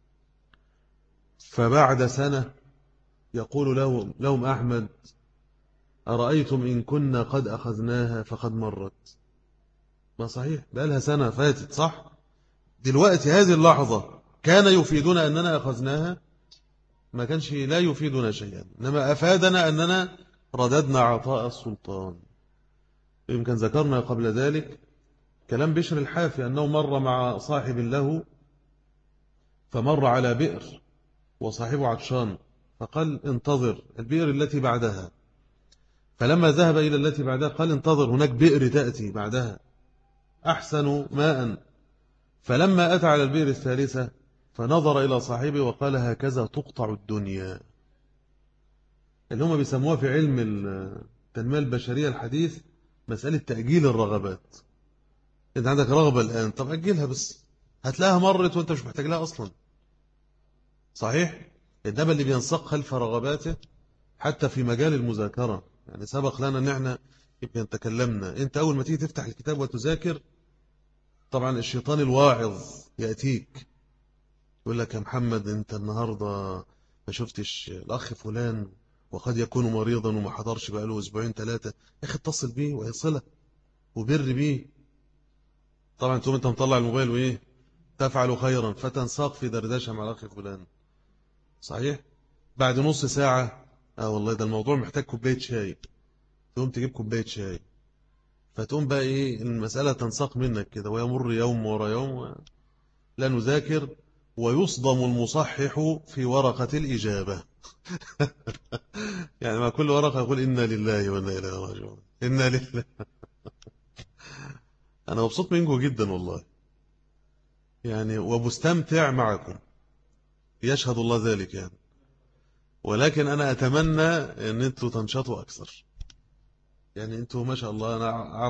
فبعد سنة يقول لهم أحمد أرأيتم إن كنا قد أخذناها فقد مرت. ما صحيح بقى لها سنة فاتت، صح؟ دلوقتي هذه اللحظة كان يفيدنا أننا أخذناها؟ ما كانش لا يفيدنا شيئا، إنما أفادنا أننا رددنا عطاء السلطان. يمكن ذكرنا قبل ذلك كلام بشر الحافي أنه مر مع صاحب له، فمر على بئر وصاحبه عطشان، فقال انتظر البئر التي بعدها. فلما ذهب إلى التي بعدها قال انتظر هناك بئر تأتي بعدها أحسن ماء. فلما أتى على البئر الثالثة فنظر إلى صاحبه وقال هكذا تقطع الدنيا، اللي هم بيسموها في علم التنمية البشرية الحديث مسألة تأجيل الرغبات. انت عندك رغبة الآن، طب أجلها بس، هتلاقيها مرت وانت مش محتاج لها أصلا. صحيح. إنما اللي بينساق خلف رغباته حتى في مجال المذاكرة، يعني سبق لنا ان احنا يمكن تكلمنا، انت أول ما تيجي تفتح الكتاب وتذاكر طبعا الشيطان الواعظ يأتيك يقول لك يا محمد انت النهاردة ما شفتش الأخ فلان وقد يكون مريضا وما حضرش بقاله أسبوعين ثلاثة، يا أخي اتصل بيه ويصله وبر بيه. طبعا تقوم انت مطلع الموبايل وإيه تفعل خيرا فتنساق في دردشة مع الأخ فلان. صحيح. بعد نص ساعة والله ده الموضوع محتاج كوباية شاي، تقوم تجيب كوباية شاي، فتقوم بقى إيه المسألة تنساق منك كده، ويمر يوم ورا يوم لا نذاكر، ويصدم المصحح في ورقة الإجابة. يعني مع كل ورقة يقول إنا لله وإنا إليه راجعون، إنا لله. أنا مبسوط منكم جدا والله، يعني ومستمتع معكم، يشهد الله ذلك يعني. ولكن أنا أتمنى أن أنتوا تنشطوا أكثر، يعني أنتوا ما شاء الله أنا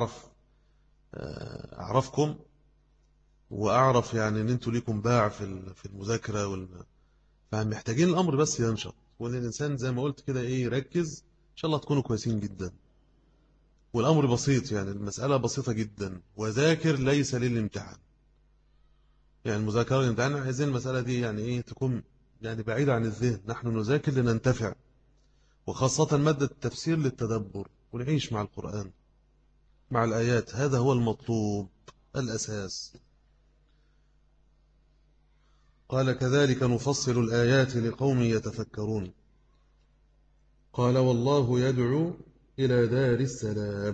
أعرفكم وأعرف يعني أن أنتوا ليكم باع في المذاكرة فمحتاجين الأمر بس ينشط، وأن الإنسان زي ما قلت كده إيه يركز، إن شاء الله تكونوا كويسين جدا. والأمر بسيط، يعني المسألة بسيطة جدا، وذاكر ليس للامتحان. يعني المذاكرة للامتحان عايزين المسألة دي يعني إيه تكون يعني بعيدة عن الذهن، نحن نذاكر لننتفع، وخاصة مادة التفسير للتدبر، ونعيش مع القرآن مع الآيات، هذا هو المطلوب الأساس. قال كذلك نفصل الآيات لقوم يتفكرون. قال والله يدعو إلى دار السلام.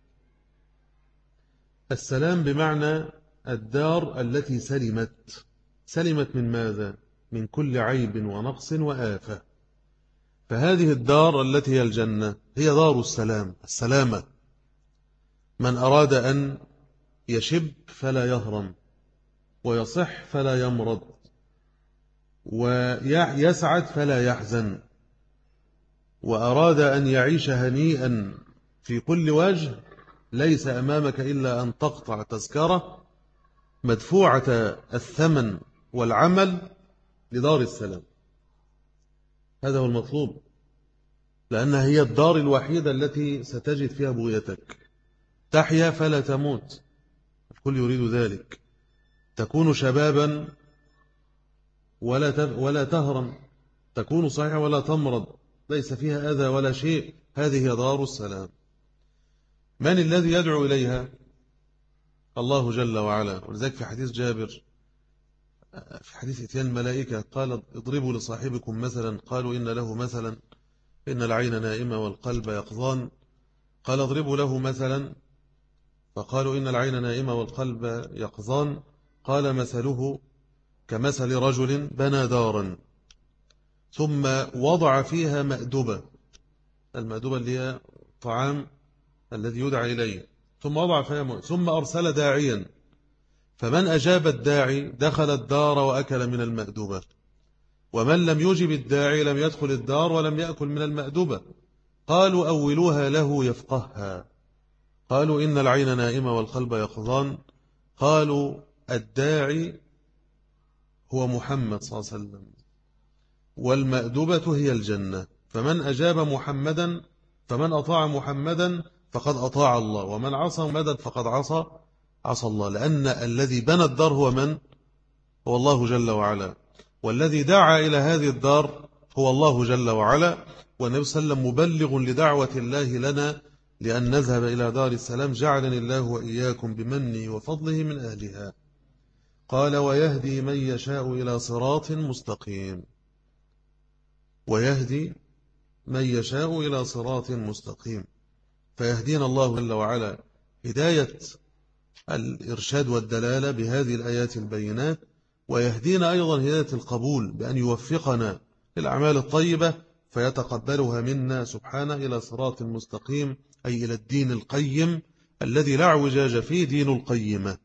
السلام بمعنى الدار التي سلمت من ماذا؟ من كل عيب ونقص وآفة. فهذه الدار التي هي الجنة هي دار السلام، السلامة. من أراد أن يشب فلا يهرم، ويصح فلا يمرض، ويسعد فلا يحزن، وأراد أن يعيش هنيئا في كل وجه، ليس أمامك إلا أن تقطع تذكرة مدفوعة الثمن والعمل لدار السلام. هذا هو المطلوب، لأنها هي الدار الوحيدة التي ستجد فيها بغيتك. تحيا فلا تموت، الكل يريد ذلك. تكون شبابا ولا تهرم، تكون صحيحة ولا تمرض، ليس فيها أذى ولا شيء. هذه هي دار السلام. من الذي يدعو إليها؟ الله جل وعلا. ولذلك في حديث جابر، في حديث اتيان الملائكة، قال اضربوا لصاحبكم مثلا، قالوا إن له مثلا، إن العين نائمة والقلب يقظان. قال اضربوا له مثلا، فقالوا إن العين نائمة والقلب يقظان. قال مثله كمثل رجل بنى دارا ثم وضع فيها مأدبة، المأدبة اللي هي طعام الذي يدعى إليه، ثم وضع فيها ثم أرسل داعيا، فمن أجاب الداعي دخل الدار وأكل من المأدبة، ومن لم يجب الداعي لم يدخل الدار ولم يأكل من المأدبة. قالوا أولوها له يفقهها. قالوا إن العين نائمة والقلب يقظان. قالوا الداعي هو محمد صلى الله عليه وسلم، والمأدبة هي الجنة. فمن أجاب محمدا، فمن أطاع محمدا فقد أطاع الله، ومن عصى محمدا فقد عصى الله. لأن الذي بنى الدار هو من؟ هو الله جل وعلا، والذي دعا إلى هذه الدار هو الله جل وعلا. والنبي صلى الله عليه وسلم مبلغ لدعوة الله لنا لأن نذهب إلى دار السلام، جعلني الله وإياكم بمنه وفضله من أهلها. قال ويهدي من يشاء إلى صراط مستقيم. ويهدي من يشاء إلى صراط مستقيم. فيهدينا الله جل وعلا هداية الإرشاد والدلالة بهذه الآيات البينات، ويهدينا أيضا هداية القبول بأن يوفقنا للأعمال الطيبة فيتقبلها منا سبحانه إلى صراط مستقيم، أي إلى الدين القيم الذي لا اعوجاج فيه، دين القيمة.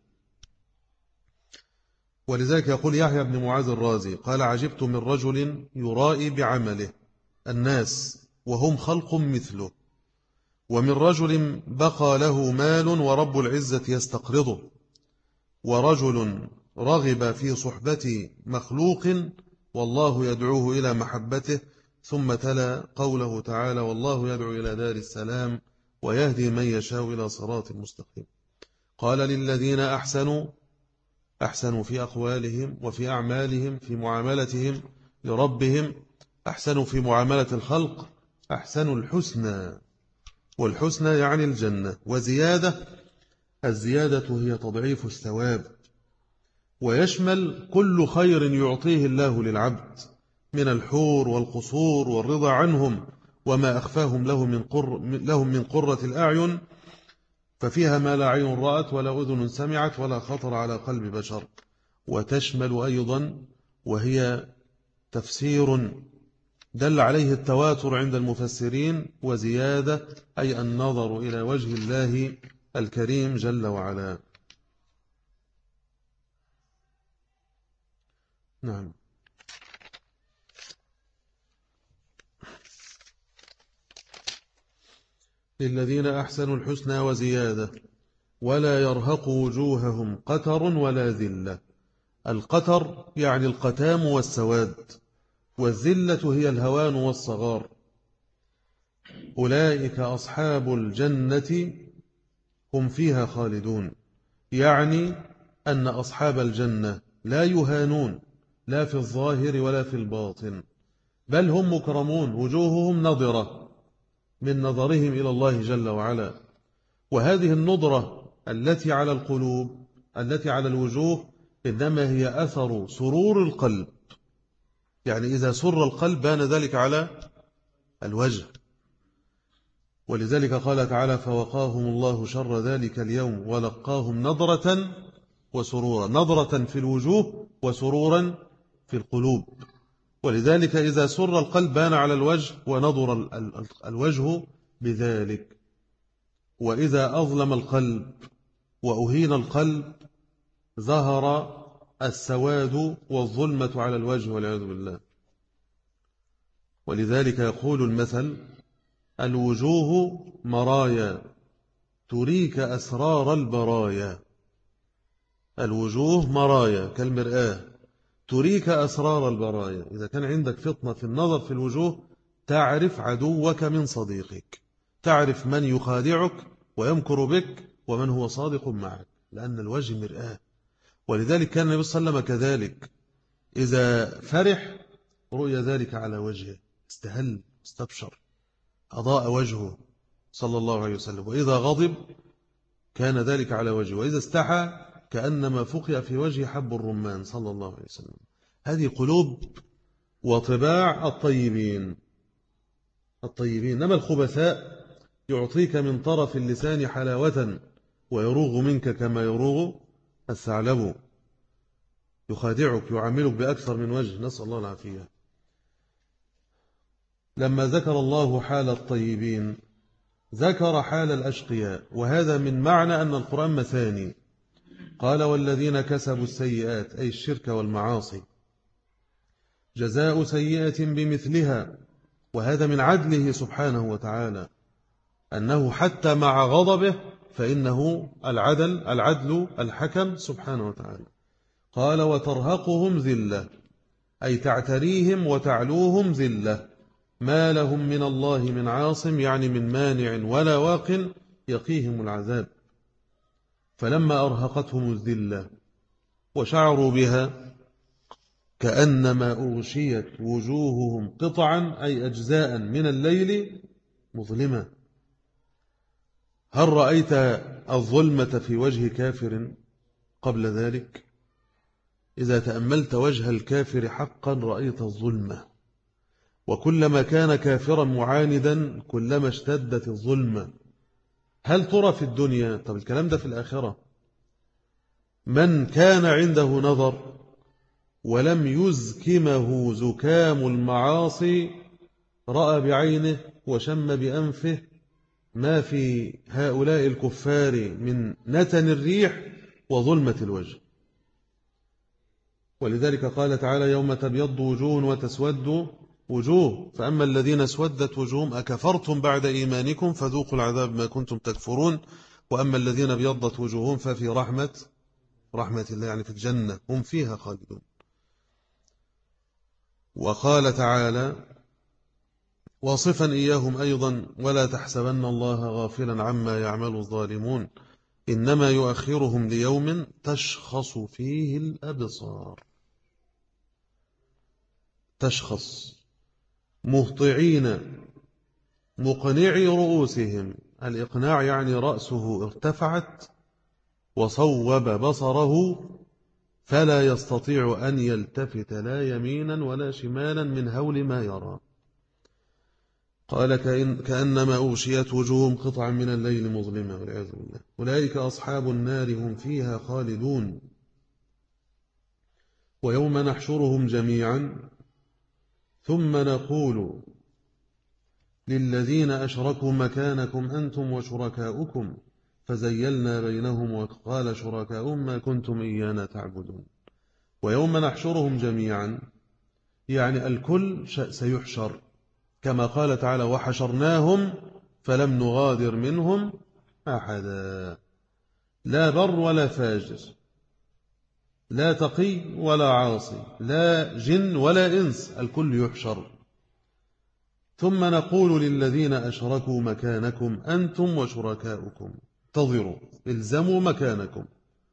ولذلك يقول يحيى بن معاذ الرازي قال عجبت من رجل يرائي بعمله الناس وهم خلق مثله، ومن رجل بقى له مال ورب العزة يستقرضه، ورجل رغب في صحبة مخلوق والله يدعوه إلى محبته. ثم تلا قوله تعالى والله يدعو إلى دار السلام ويهدي من يشاء إلى صراط مستقيم. قال للذين أحسنوا في أقوالهم وفي أعمالهم، في معاملتهم لربهم، أحسنوا في معاملة الخلق، أحسنوا الحسنى، والحسنى يعني الجنة. وزيادة، الزيادة هي تضعيف الثواب، ويشمل كل خير يعطيه الله للعبد من الحور والقصور والرضا عنهم وما أخفاهم لهم من قرة الأعين، ففيها ما لا عين رأت ولا أذن سمعت ولا خطر على قلب بشر. وتشمل أيضا، وهي تفسير دل عليه التواتر عند المفسرين، وزيادة أي النظر إلى وجه الله الكريم جل وعلا. نعم. للذين أحسنوا الحسنى وزيادة ولا يرهق وجوههم قتر ولا ذلة. القتر يعني القتام والسواد، والذلة هي الهوان والصغار. أولئك أصحاب الجنة هم فيها خالدون، يعني أن أصحاب الجنة لا يهانون لا في الظاهر ولا في الباطن، بل هم مكرمون، وجوههم نضرة من نظرهم إلى الله جل وعلا. وهذه النضرة التي على القلوب، التي على الوجوه، إنما هي أثر سرور القلب، يعني إذا سر القلب بان ذلك على الوجه. ولذلك قال تعالى فوقاهم الله شر ذلك اليوم ولقاهم نضرة وسرورا، نضرة في الوجوه وسرورا في القلوب. ولذلك إذا سر القلب بان على الوجه ونضر الوجه بذلك، وإذا أظلم القلب وأهين القلب ظهر السواد والظلمة على الوجه والعياذ بالله. ولذلك يقول المثل الوجوه مرايا تريك أسرار البرايا. الوجوه مرايا كالمرآة تريك أسرار البرايا. إذا كان عندك فطنة في النظر في الوجوه تعرف عدوك من صديقك، تعرف من يخادعك ويمكر بك ومن هو صادق معك، لأن الوجه مرآة. ولذلك كان النبي صلى الله عليه وسلم كذلك، إذا فرح رؤي ذلك على وجهه، استهل استبشر، أضاء وجهه صلى الله عليه وسلم. وإذا غضب كان ذلك على وجهه، وإذا استحى كأنما فقئ في وجه حب الرمان صلى الله عليه وسلم. هذه قلوب وطباع الطيبين. إنما الخبثاء يعطيك من طرف اللسان حلاوة ويروغ منك كما يروغ الثعلب، يخادعك يعاملك بأكثر من وجه، نسأل الله العافية. لما ذكر الله حال الطيبين ذكر حال الأشقياء، وهذا من معنى أن القرآن مثاني. قال والذين كسبوا السيئات أي الشرك والمعاصي جزاء سيئة بمثلها، وهذا من عدله سبحانه وتعالى أنه حتى مع غضبه فإنه العدل الحكم سبحانه وتعالى. قال وترهقهم ذلة أي تعتريهم وتعلوهم ذلة، ما لهم من الله من عاصم، يعني من مانع ولا واق يقيهم العذاب. فلما أرهقتهم الذلة وشعروا بها كأنما أغشيت وجوههم قطعا أي أجزاء من الليل مظلمة. هل رأيت الظلمة في وجه كافر قبل ذلك؟ إذا تأملت وجه الكافر حقا رأيت الظلمة، وكلما كان كافرا معاندا كلما اشتدت الظلمة. هل ترى في الدنيا، طب الكلام ده في الآخرة، من كان عنده نظر ولم يزكمه زكام المعاصي رأى بعينه وشم بأنفه ما في هؤلاء الكفار من نتن الريح وظلمة الوجه. ولذلك قال تعالى يوم تبيض وجوه وتسود وجوه، فأما الذين اسودت وجوههم أكفرتم بعد إيمانكم فذوقوا العذاب ما كنتم تكفرون، وأما الذين ابيضت وجوههم ففي رحمة الله، يعني في الجنة هم فيها خالدون. وقال تعالى واصفا إياهم أيضا ولا تحسبن الله غافلا عما يعمل الظالمون إنما يؤخرهم ليوم تشخص فيه الأبصار. تشخص مهطعين مقنعي رؤوسهم، الإقناع يعني رأسه ارتفعت وصوب بصره فلا يستطيع أن يلتفت لا يمينا ولا شمالا من هول ما يرى. قال كأنما أغشيت وجوههم قطعا من الليل مظلمة والعياذ بالله. أولئك أصحاب النار هم فيها خالدون. ويوم نحشرهم جميعا ثم نقول للذين أشركوا مكانكم أنتم وشركاؤكم فزيلنا بينهم وقال شركاؤهم ما كنتم إيانا تعبدون. ويوم نحشرهم جميعا يعني الكل سيحشر، كما قال تعالى وحشرناهم فلم نغادر منهم أحدا، لا بر ولا فاجر، لا تقي ولا عاصي، لا جن ولا إنس، الكل يحشر. ثم نقول للذين أشركوا مكانكم أنتم وشركاؤكم انتظروا الزموا مكانكم.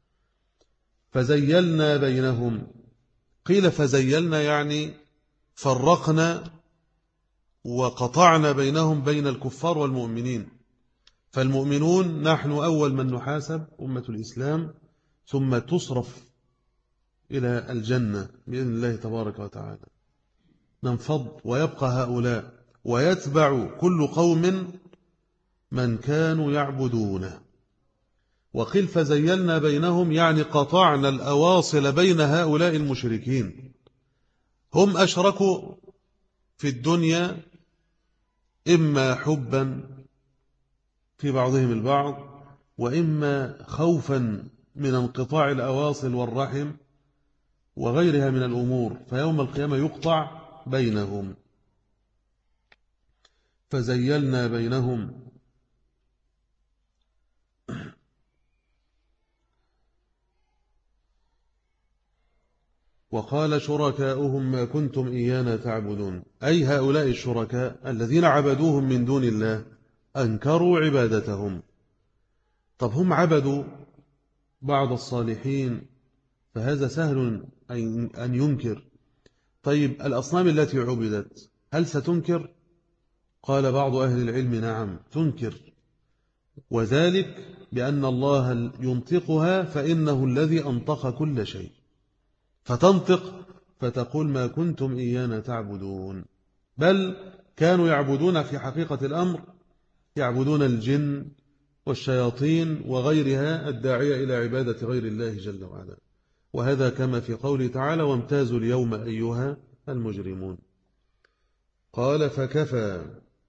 فزيلنا بينهم، قيل فزيلنا يعني فرقنا وقطعنا بينهم بين الكفار والمؤمنين. فالمؤمنون نحن أول من نحاسب أمة الإسلام، ثم تصرف إلى الجنة بإذن الله تبارك وتعالى. ننفض ويبقى هؤلاء ويتبع كل قوم من كانوا يعبدونه. وقيل فزيلنا بينهم يعني قطعنا الأواصل بين هؤلاء المشركين. هم أشركوا في الدنيا إما حبا في بعضهم البعض، وإما خوفا من انقطاع الأواصل والرحم وغيرها من الأمور، فيوم القيامة يقطع بينهم. فزيلنا بينهم وقال شركاؤهم ما كنتم إيانا تعبدون، أي هؤلاء الشركاء الذين عبدوهم من دون الله أنكروا عبادتهم. طب هم عبدوا بعض الصالحين فهذا سهل أن ينكر. طيب الأصنام التي عبدت هل ستنكر؟ قال بعض أهل العلم نعم تنكر، وذلك بأن الله ينطقها فإنه الذي أنطق كل شيء، فتنطق فتقول ما كنتم إيانا تعبدون، بل كانوا يعبدون في حقيقة الأمر، يعبدون الجن والشياطين وغيرها الداعية إلى عبادة غير الله جل وعلا. وهذا كما في قوله تعالى وامتازوا اليوم أيها المجرمون. قال فكفى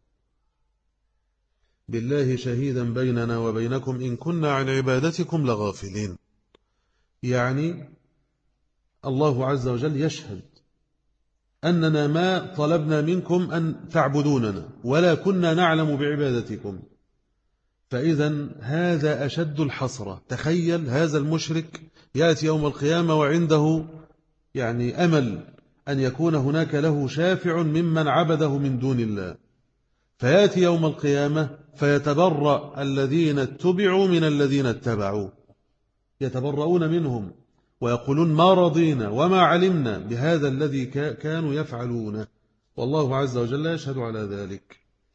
بالله شهيدا بيننا وبينكم إن كنا عن عبادتكم لغافلين، يعني الله عز وجل يشهد أننا ما طلبنا منكم أن تعبدوننا ولا كنا نعلم بعبادتكم. فإذا هذا أشد الحسرة. تخيل هذا المشرك يأتي يوم القيامة وعنده يعني أمل أن يكون هناك له شافع ممن عبده من دون الله، فيأتي يوم القيامة فيتبرأ الذين اتبعوا من الذين اتبعوا، يتبرؤون منهم ويقولون ما رضينا وما علمنا بهذا الذي كانوا يفعلون، والله عز وجل يشهد على ذلك.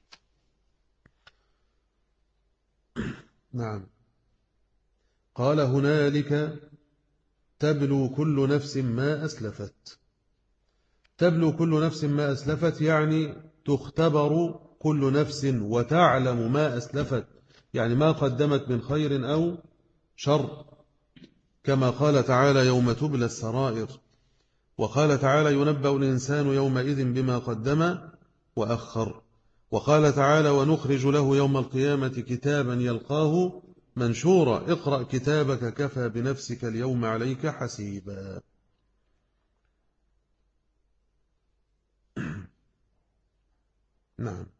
نعم. قال هنالك تبلو كل نفس ما أسلفت. تبلو كل نفس ما أسلفت يعني تختبر كل نفس وتعلم ما أسلفت، يعني ما قدمت من خير أو شر، كما قال تعالى يوم تبلى السرائر. وقال تعالى ينبأ الإنسان يومئذ بما قدم وأخر. وقال تعالى ونخرج له يوم القيامة كتابا يلقاه منشورا اقرأ كتابك كفى بنفسك اليوم عليك حسيبا. نعم.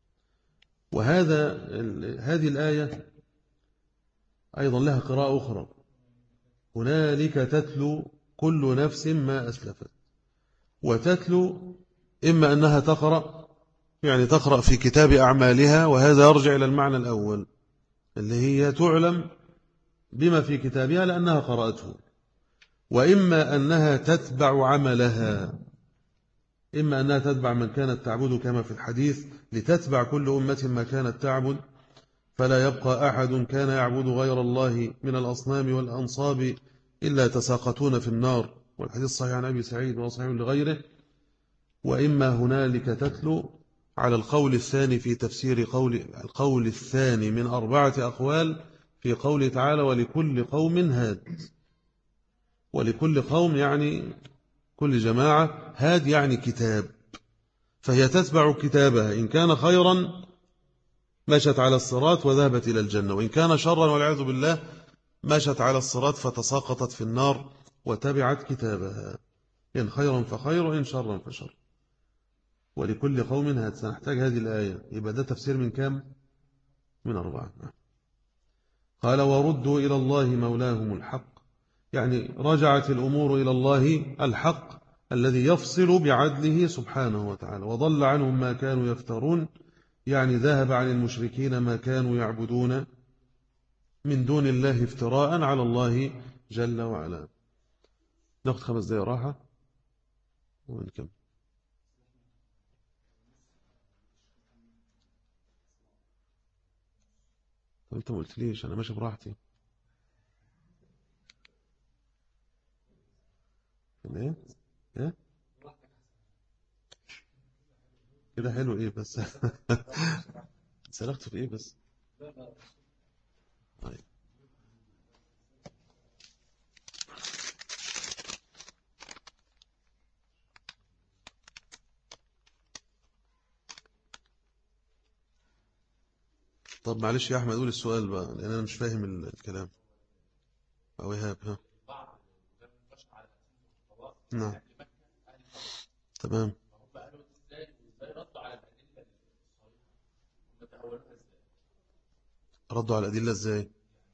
هذه الآية أيضا لها قراءة أخرى، هنالك تتلو كل نفس ما أسلفت. وتتلو إما أنها تقرأ يعني تقرأ في كتاب أعمالها، وهذا يرجع إلى المعنى الأول اللي هي تعلم بما في كتابها لأنها قرأته. وإما أنها تتبع عملها، إما أنها تتبع من كانت تعبد كما في الحديث لتتبع كل أمة ما كانت تعبد، فلا يبقى أحد كان يعبد غير الله من الأصنام والأنصاب إلا تساقطون في النار، والحديث صحيح عن أبي سعيد وصحيح لغيره. وإما هنالك تتلو على القول الثاني في تفسير القول الثاني من 4 أقوال في قول تعالى ولكل قوم هاد. ولكل قوم يعني كل جماعة، هاد يعني كتاب، فهي تتبع كتابها، إن كان خيرا مشت على الصراط وذهبت إلى الجنة، وإن كان شرا والعياذ بالله مشت على الصراط فتساقطت في النار وتبعت كتابها، إن خيرا فخير وإن شرا فشر. ولكل قوم هاد. سنحتاج هذه الآية، يبقى ده تفسير من كم؟ من 4. قال وردوا إلى الله مولاهم الحق، يعني رجعت الأمور إلى الله الحق الذي يفصل بعدله سبحانه وتعالى، وضل عنهم ما كانوا يفترون، يعني ذهب عن المشركين ما كانوا يعبدون من دون الله افتراء على الله جل وعلا. نأخذ 5 دقائق راحة ونكمل. طب انت ما قلتليش، انا ماشي براحتي. ايه ايه كده حلو ايه بس. سلخت في ايه بس. طيب. طب معلش يا أحمد قول السؤال بقى لأن أنا مش فاهم الكلام. أو إيهاب ها. نعم. تمام. ردوا على الأدلة إزاي؟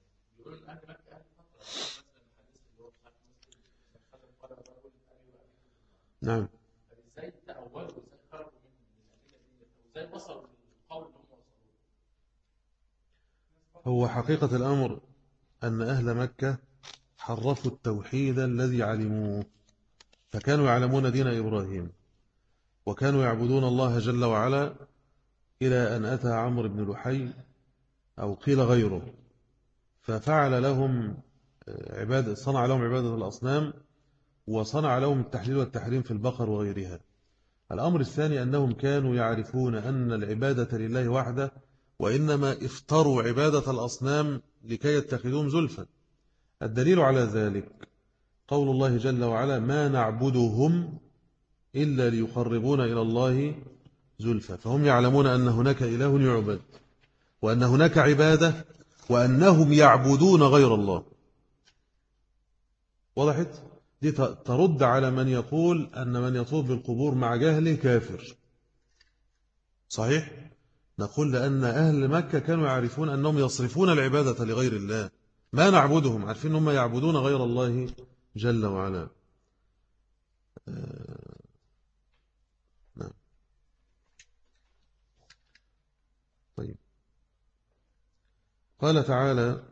نعم. هو حقيقة الأمر أن أهل مكة حرفوا التوحيد الذي علموه، فكانوا يعلمون دين إبراهيم وكانوا يعبدون الله جل وعلا إلى أن أتى عمرو بن لحي أو قيل غيره ففعل لهم صنع لهم عبادة الأصنام وصنع لهم التحليل والتحريم في البقر وغيرها. الأمر الثاني أنهم كانوا يعرفون أن العبادة لله وحده وإنما افتروا عبادة الأصنام لكي يتخذوهم زلفا. الدليل على ذلك قول الله جل وعلا ما نعبدهم إلا ليقربون إلى الله زلفا، فهم يعلمون أن هناك إله يعبد وأن هناك عبادة وأنهم يعبدون غير الله. وضحت؟ دي ترد على من يقول أن من يطوف بالقبور مع جهله كافر. صحيح؟ نقول لأن أهل مكة كانوا يعرفون أنهم يصرفون العبادة لغير الله، ما نعبدهم عارفين أنهم يعبدون غير الله جل وعلا. نعم. طيب. قال تعالى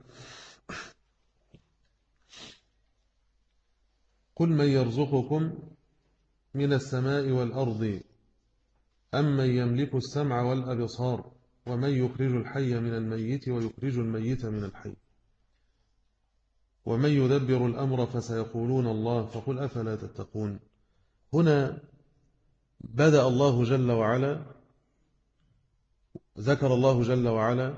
قل من يرزقكم من السماء والأرض أم من يملك السمع والأبصار ومن يخرج الحي من الميت ويخرج الميت من الحي ومن يدبر الأمر فسيقولون الله فقل أفلا تتقون. هنا بدأ الله جل وعلا ذكر الله جل وعلا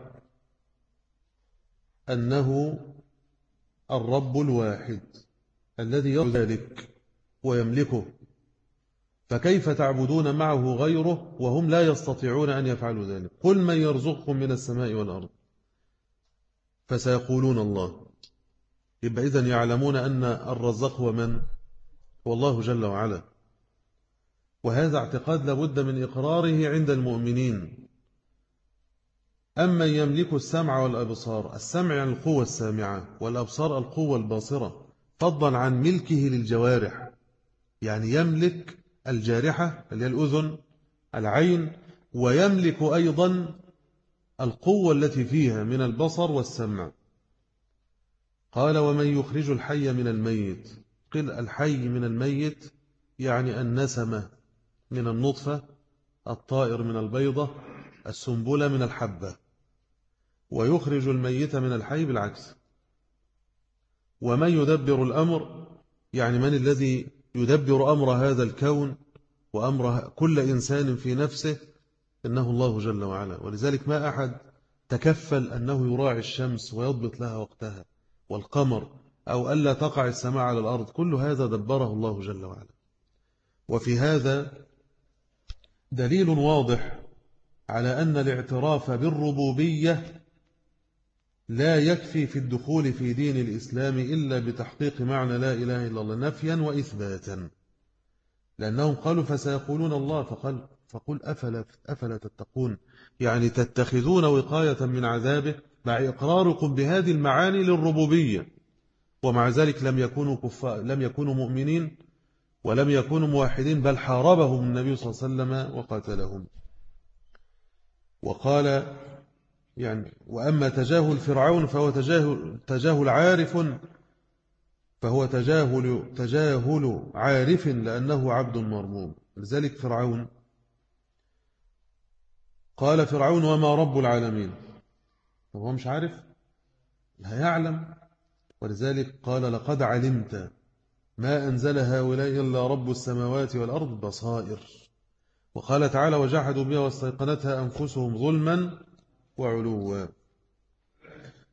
أنه الرب الواحد الذي يرزق ذلك ويملكه، فكيف تعبدون معه غيره وهم لا يستطيعون أن يفعلوا ذلك؟ قل من يرزقكم من السماء والأرض فسيقولون الله. يبقى إذن يعلمون أن الرزاق هو من؟ هو الله جل وعلا، وهذا اعتقاد لابد من إقراره عند المؤمنين. أما يملك السمع والأبصار، السمع يعني القوة السامعة والأبصار القوة الباصرة، فضلا عن ملكه للجوارح، يعني يملك الجارحة اللي هي الأذن العين، ويملك أيضا القوة التي فيها من البصر والسمع. قال ومن يخرج الحي من الميت، قل الحي من الميت يعني النسمة من النطفة، الطائر من البيضة، السنبلة من الحبة، ويخرج الميت من الحي بالعكس. ومن يدبر الأمر يعني من الذي يدبر أمر هذا الكون وأمر كل إنسان في نفسه، إنه الله جل وعلا. ولذلك ما أحد تكفل أنه يراعي الشمس ويضبط لها وقتها والقمر أو ألا تقع السماء على الأرض، كل هذا دبره الله جل وعلا. وفي هذا دليل واضح على أن الاعتراف بالربوبية لا يكفي في الدخول في دين الإسلام إلا بتحقيق معنى لا إله إلا الله نفيا وإثباتا، لأنهم قالوا فسيقولون الله فقل أفلا تتقون، يعني تتخذون وقاية من عذابه مع إقراركم بهذه المعاني للربوبية، ومع ذلك لم يكونوا مؤمنين ولم يكونوا موحدين، بل حاربهم النبي صلى الله عليه وسلم وقاتلهم. وقال يعني وأما تجاهل فرعون فهو تجاهل عارف، فهو تجاهل عارف لأنه عبد مرموم. لذلك فرعون قال فرعون وما رب العالمين، وهو مش عارف لا يعلم. ولذلك قال لقد علمت ما أنزل هؤلاء إلا رب السماوات والأرض بصائر. وقال تعالى وجحدوا بها واستيقنتها أنفسهم ظلما وعلوا.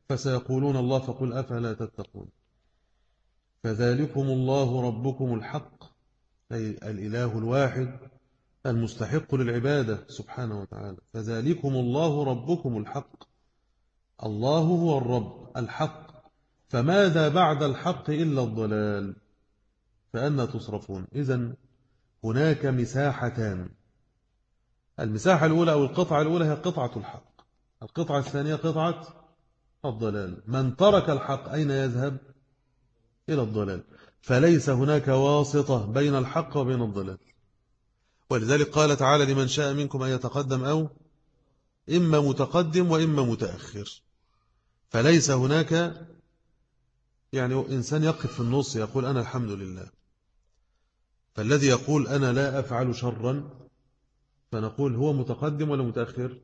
فسيقولون الله فقل أفلا تتقون. فذلكم الله ربكم الحق، أي الإله الواحد المستحق للعبادة سبحانه وتعالى. فذلكم الله ربكم الحق، الله هو الرب الحق، فماذا بعد الحق إلا الضلال، فأنا تصرفون. إذن هناك مساحتان، المساحة الأولى أو القطعة الأولى هي قطعة الحق، القطعة الثانية قطعة الضلال. من ترك الحق أين يذهب؟ إلى الضلال، فليس هناك واسطة بين الحق وبين الضلال. ولذلك قال تعالى لمن شاء منكم أن يتقدم أو إما متقدم وإما متأخر، فليس هناك يعني إنسان يقف في النص يقول أنا الحمد لله. فالذي يقول أنا لا أفعل شرا فنقول هو متقدم ولا متأخر؟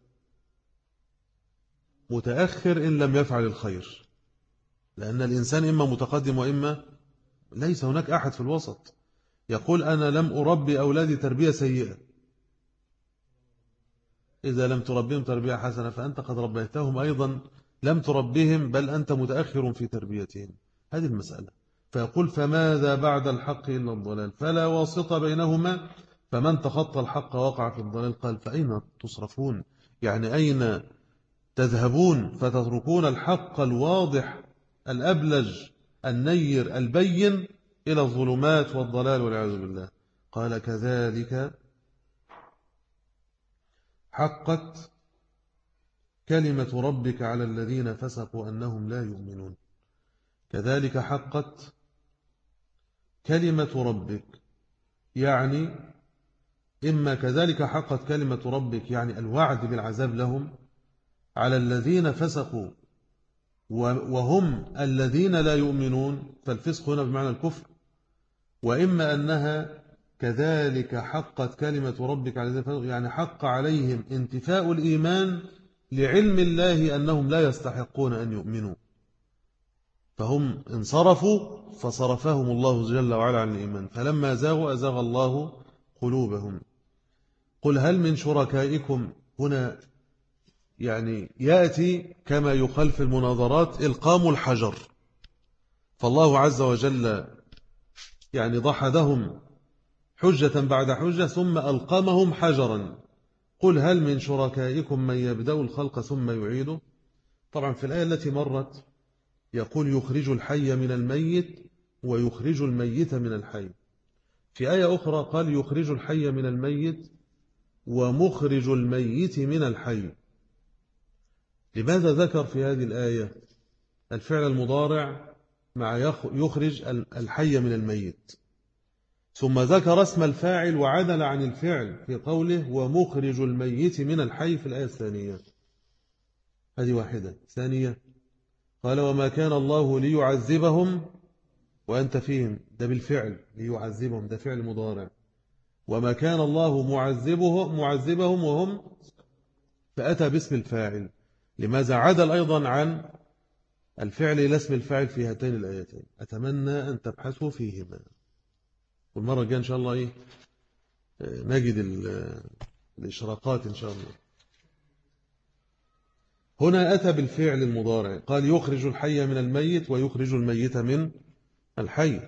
متأخر إن لم يفعل الخير، لأن الإنسان إما متقدم وإما ليس هناك أحد في الوسط. يقول أنا لم أربي أولادي تربية سيئة، إذا لم تربيهم تربية حسنة فأنت قد ربيتهم أيضا لم تربيهم، بل أنت متأخر في تربيتهم. هذه المسألة. فيقول فماذا بعد الحق إلا الضلال، فلا واسطة بينهما، فمن تخطى الحق وقع في الضلال. قال فأين تصرفون، يعني أين تذهبون فتتركون الحق الواضح الأبلج النير البين إلى الظلمات والضلال والعياذ بالله. قال كذلك حقت كلمة ربك على الذين فسقوا أنهم لا يؤمنون. كذلك حقت كلمة ربك، يعني إما كذلك حقت كلمة ربك يعني الوعد بالعذاب لهم على الذين فسقوا وهم الذين لا يؤمنون، فالفسق هنا بمعنى الكفر. وإما أنها كذلك حقت كلمة ربك على الذين فسقوا يعني حق عليهم انتفاء الإيمان لعلم الله أنهم لا يستحقون أن يؤمنوا، فهم انصرفوا فصرفهم الله جل وعلا عن الإيمان، فلما زاغوا أزاغ الله قلوبهم. قل هل من شركائكم، هنا يعني يأتي كما يقال في المناظرات إلقام الحجر، فالله عز وجل يعني ضحدهم حجة بعد حجة ثم ألقمهم حجرا. قل هل من شركائكم من يبدأ الخلق ثم يعيده. طبعا في الآية التي مرت يقول يخرج الحي من الميت ويخرج الميت من الحي، في آية أخرى قال يخرج الحي من الميت ومخرج الميت من الحي. لماذا ذكر في هذه الآية الفعل المضارع مع يخرج الحي من الميت، ثم ذكر اسم الفاعل وعدل عن الفعل في قوله ومخرج الميت من الحي في الآية الثانية؟ هذه واحدة. ثانية قال وما كان الله ليعذبهم وأنت فيهم، ده بالفعل ليعذبهم، ده فعل مضارع. وما كان الله معذبهم وهم، فأتى باسم الفاعل. لماذا عدل أيضا عن الفعل إلى اسم الفاعل في هاتين الآيتين؟ أتمنى أن تبحثوا فيهما، والمرة الجاية إن شاء الله نجد الإشراقات إن شاء الله. هنا أتى بالفعل المضارع، قال يخرج الحي من الميت ويخرج الميت من الحي.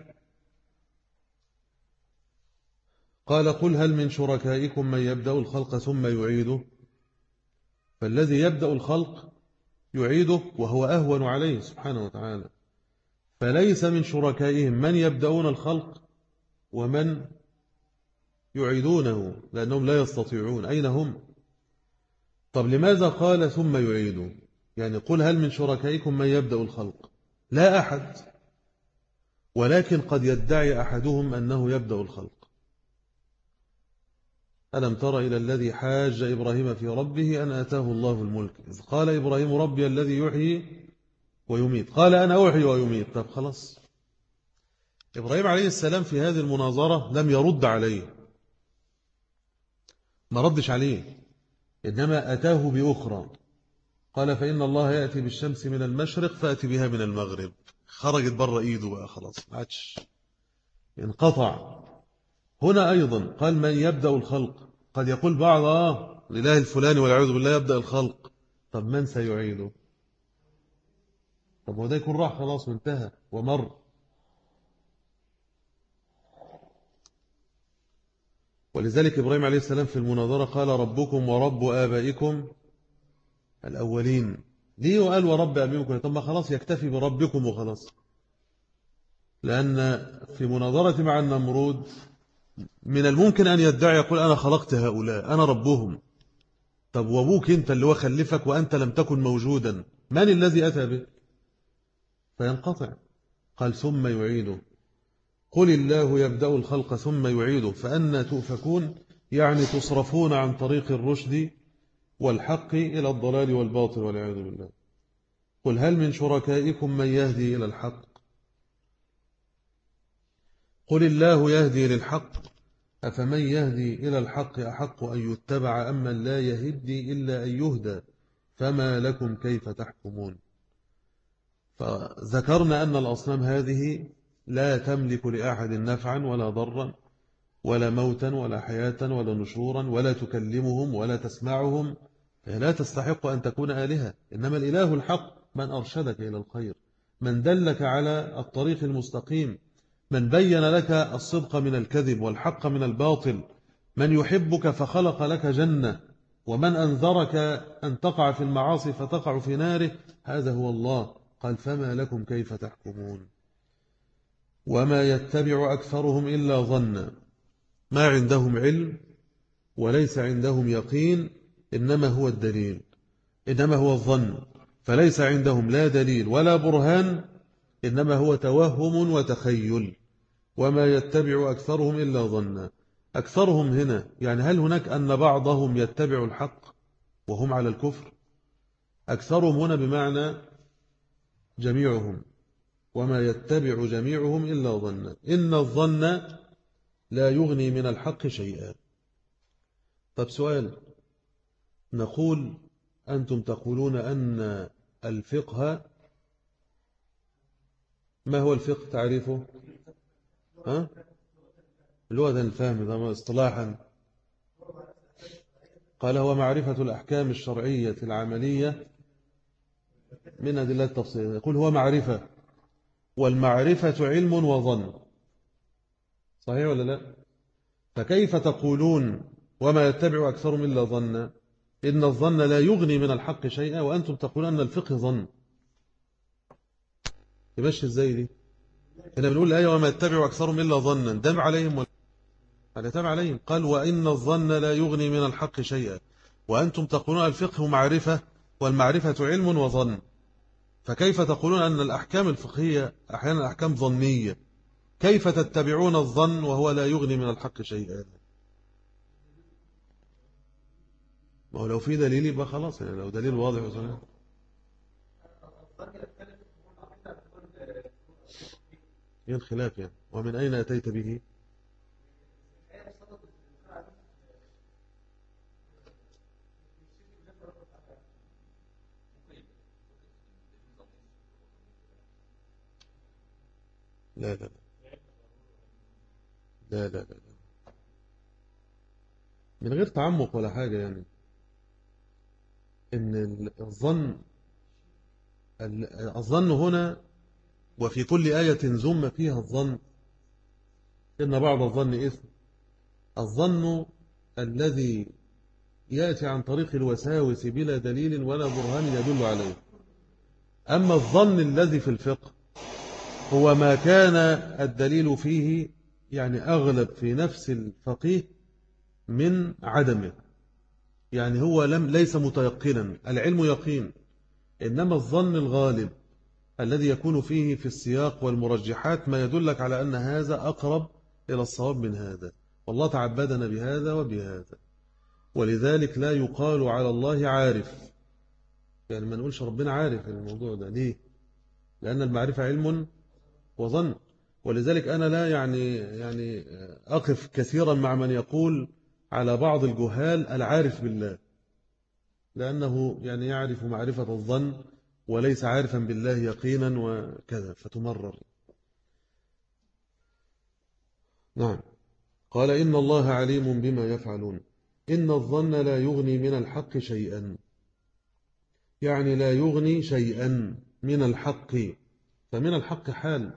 قال قل هل من شركائكم من يبدأ الخلق ثم يعيده، فالذي يبدأ الخلق يعيده وهو أهون عليه سبحانه وتعالى، فليس من شركائهم من يبدأون الخلق ومن يعيدونه لأنهم لا يستطيعون. أين هم؟ طب لماذا قال ثم يعيده؟ يعني قل هل من شركائكم من يبدأ الخلق، لا أحد، ولكن قد يدعي أحدهم أنه يبدأ الخلق. ألم تر إلى الذي حاج إبراهيم في ربه أن آتاه الله الملك إذ قال إبراهيم ربي الذي يحيي ويميت قال أنا أحيي ويميت. طب خلاص، إبراهيم عليه السلام في هذه المناظرة لم يرد عليه، ما ردش عليه، إنما أتاه بأخرى. قال فإن الله يأتي بالشمس من المشرق فأتي بها من المغرب. خرجت بره إيده بقى خلاص، ما عادش، انقطع. هنا أيضا قال من يبدأ الخلق. قد يقول بعض الإله الفلاني والعياذ بالله يبدأ الخلق، طب من سيعيده؟ طب هو ده يكون راح خلاص وانتهى ومر. ولذلك إبراهيم عليه السلام في المناظرة قال ربكم ورب آبائكم الأولين. ليه وقال ورب آبائكم؟ طب ما خلاص يكتفي بربكم وخلاص. لأن في مناظرة مع النمرود من الممكن أن يدعي يقول أنا خلقت هؤلاء أنا ربهم. طب وابوك أنت اللي هو خلفك وأنت لم تكن موجودا، من الذي أتى به؟ فينقطع. قال ثم يعيده، قل الله يبدأ الخلق ثم يعيده فأنا تؤفكون، يعني تصرفون عن طريق الرشد والحق إلى الضلال والباطل والعياذ بالله. قل هل من شركائكم من يهدي إلى الحق؟ قل الله يهدي للحق أفمن يهدي إلى الحق أحق أن يتبع أمن لا يهدي إلا أن يهدى فما لكم كيف تحكمون. فذكرنا أن الأصنام هذه لا تملك لأحد نفعا ولا ضرا ولا موتا ولا حياة ولا نشورا ولا تكلمهم ولا تسمعهم، لا تستحق أن تكون آلهة. إنما الإله الحق من أرشدك إلى الخير، من دلك على الطريق المستقيم، من بين لك الصدق من الكذب والحق من الباطل، من يحبك فخلق لك جنة، ومن أنذرك أن تقع في المعاصي فتقع في ناره، هذا هو الله. قال فما لكم كيف تحكمون. وما يتبع أكثرهم إلا ظنا، ما عندهم علم وليس عندهم يقين، إنما هو الدليل، إنما هو الظن، فليس عندهم لا دليل ولا برهان، إنما هو توهم وتخيل. وما يتبع أكثرهم إلا ظنا. أكثرهم هنا يعني هل هناك أن بعضهم يتبع الحق وهم على الكفر؟ أكثرهم هنا بمعنى جميعهم. وما يتبع جميعهم إلا ظنا، إن الظن لا يغني من الحق شيئا. طب سؤال، نقول أنتم تقولون أن الفقه، ما هو الفقه تعريفه؟ لغة الفهم ده اصطلاحا. قال هو معرفة الأحكام الشرعية العملية من أدلة التفصيل. يقول هو معرفة، والمعرفة علم وظن، صحيح ولا لا؟ فكيف تقولون وما يتبع أكثرهم إلا ظن، إن الظن لا يغني من الحق شيئا، وأنتم تقولون أن الفقه ظن؟ يمشي ازاي دي؟ هنا بنقول الآية وما يتبع أكثرهم إلا ظنا، دم عليهم ولا تبع عليهم. قال وإن الظن لا يغني من الحق شيئا، وأنتم تقولون الفقه معرفة والمعرفة علم وظن، فكيف تقولون أن الأحكام الفقهية أحيانا أحكام ظنية؟ كيف تتبعون الظن وهو لا يغني من الحق شيئا؟ ما هو لو في دليل يبقى خلاص، يعني لو دليل واضح وصريح. ايه الخلاف يعني؟ ومن أين أتيت به؟ لا لا لا لا لا لا. من غير تعمق ولا حاجة، يعني إن الظن هنا وفي كل آية زم فيها الظن، إن بعض الظن إثم. الظن الذي يأتي عن طريق الوساوس بلا دليل ولا برهان يدل عليه. أما الظن الذي في الفقه هو ما كان الدليل فيه يعني أغلب في نفس الفقيه من عدمه، يعني هو ليس متيقنا، العلم يقين، إنما الظن الغالب الذي يكون فيه في السياق والمرجحات ما يدلك على أن هذا أقرب إلى الصواب من هذا، والله تعبدنا بهذا وبهذا. ولذلك لا يقال على الله عارف، يعني ما نقولش ربنا عارف الموضوع ده. ليه؟ لأن المعرفة علم وظن. ولذلك أنا لا يعني أقف كثيرا مع من يقول على بعض الجهال العارف بالله، لأنه يعني يعرف معرفة الظن وليس عارفا بالله يقينا وكذا فتمرر. نعم. قال إن الله عليم بما يفعلون. إن الظن لا يغني من الحق شيئا، يعني لا يغني شيئا من الحق، فمن الحق حال،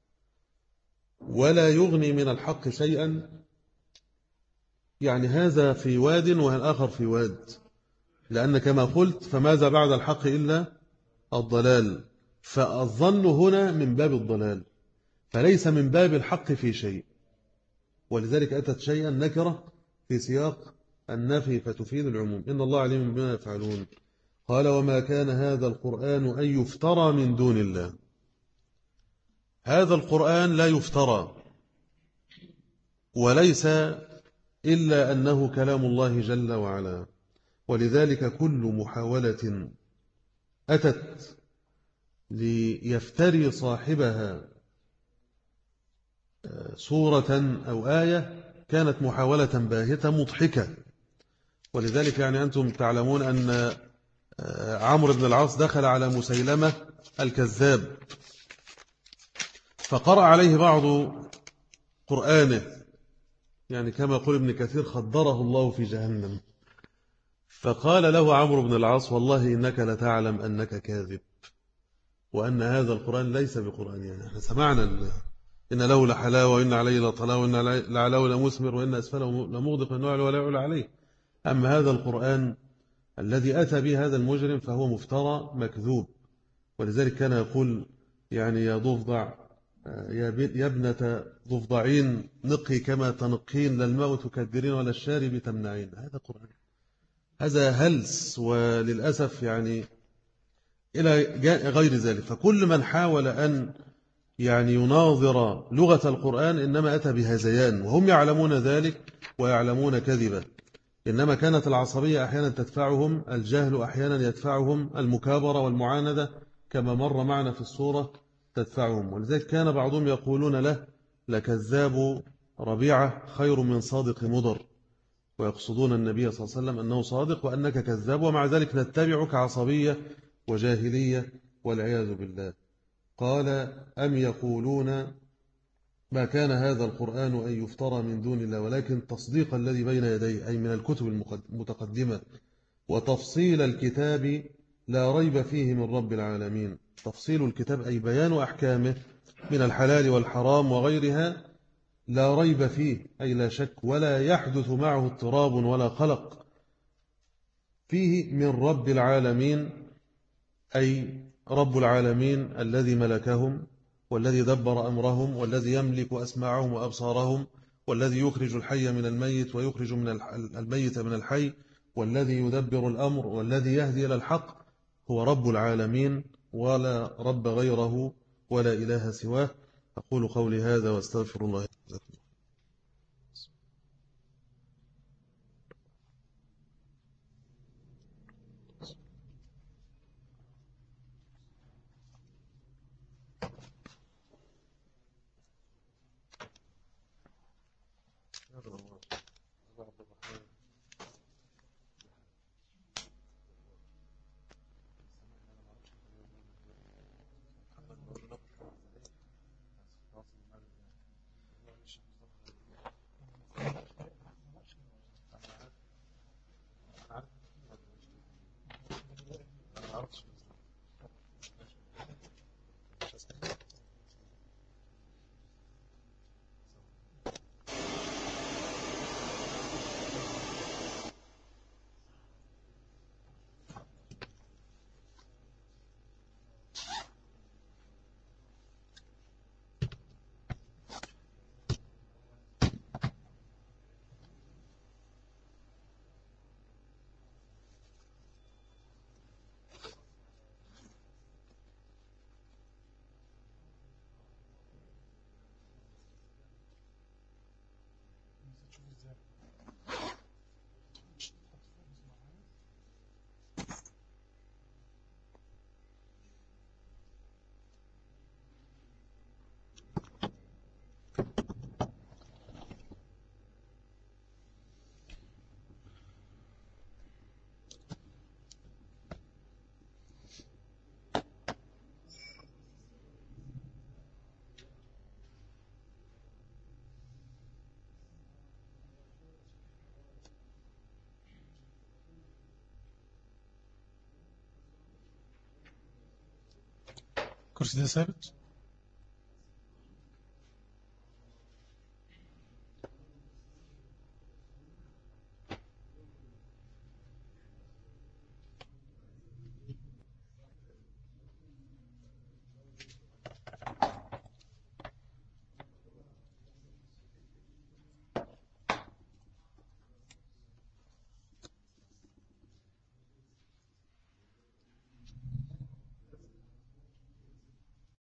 ولا يغني من الحق شيئا، يعني هذا في واد والآخر في واد، لأن كما قلت فماذا بعد الحق إلا الضلال، فالظن هنا من باب الضلال، فليس من باب الحق في شيء، ولذلك أتت شيئا نكرة في سياق النفي فتفيد العموم. إن الله عليم بما يفعلون. قال وما كان هذا القرآن أن يفترى من دون الله. هذا القرآن لا يفترى، وليس إلا أنه كلام الله جل وعلا، ولذلك كل محاولة أتت ليفتري صاحبها صورة أو آية كانت محاولة باهتة مضحكة. ولذلك يعني أنتم تعلمون أن عمرو بن العاص دخل على مسيلمة الكذاب فقرأ عليه بعض قرآنه، يعني كما يقول ابن كثير خدره الله في جهنم. فقال له عمرو بن العاص والله إنك لتعلم أنك كاذب، وأن هذا القرآن ليس بقرآن، يعني احنا سمعنا إن له لحلاوة وإن عليه لطلاوة وإن لعلاوة لمثمر وإن أسفله لمغدق وإن ولا يعلى عليه. أما هذا القرآن الذي أتى به هذا المجرم فهو مفترى مكذوب. ولذلك كان يقول يعني يا ضفدع يا ابنة ضفدعين نقي كما تنقين، لا الماء تكدرين ولا الشارب تمنعين. هذا قرآن، هذا هلس، وللأسف يعني إلى غير ذلك. فكل من حاول أن يعني يناظر لغة القرآن إنما أتى بهذيان، وهم يعلمون ذلك ويعلمون كذبا. إنما كانت العصبية أحيانا تدفعهم، الجهل أحيانا يدفعهم، المكابرة والمعاندة كما مر معنا في الصورة تدفعهم. ولذلك كان بعضهم يقولون له لكذاب ربيعة خير من صادق مضر، ويقصدون النبي صلى الله عليه وسلم أنه صادق وأنك كذاب، ومع ذلك نتبعك عصبية وجاهلية والعياذ بالله. قال أم يقولون ما كان هذا القرآن أن يفترى من دون الله ولكن تصديق الذي بين يديه، أي من الكتب المتقدمة، وتفصيل الكتاب لا ريب فيه من رب العالمين. تفصيل الكتاب أي بيان أحكامه من الحلال والحرام وغيرها، لا ريب فيه أي لا شك ولا يحدث معه اضطراب ولا قلق فيه من رب العالمين، أي رب العالمين الذي ملكهم والذي دبر أمرهم والذي يملك أسماعهم وأبصارهم والذي يخرج الحي من الميت ويخرج من الميت من الحي والذي يدبر الأمر والذي يهدي إلى الحق، هو رب العالمين ولا رب غيره ولا إله سواه. أقول قولي هذا واستغفر الله. الكرسي ده ثابت؟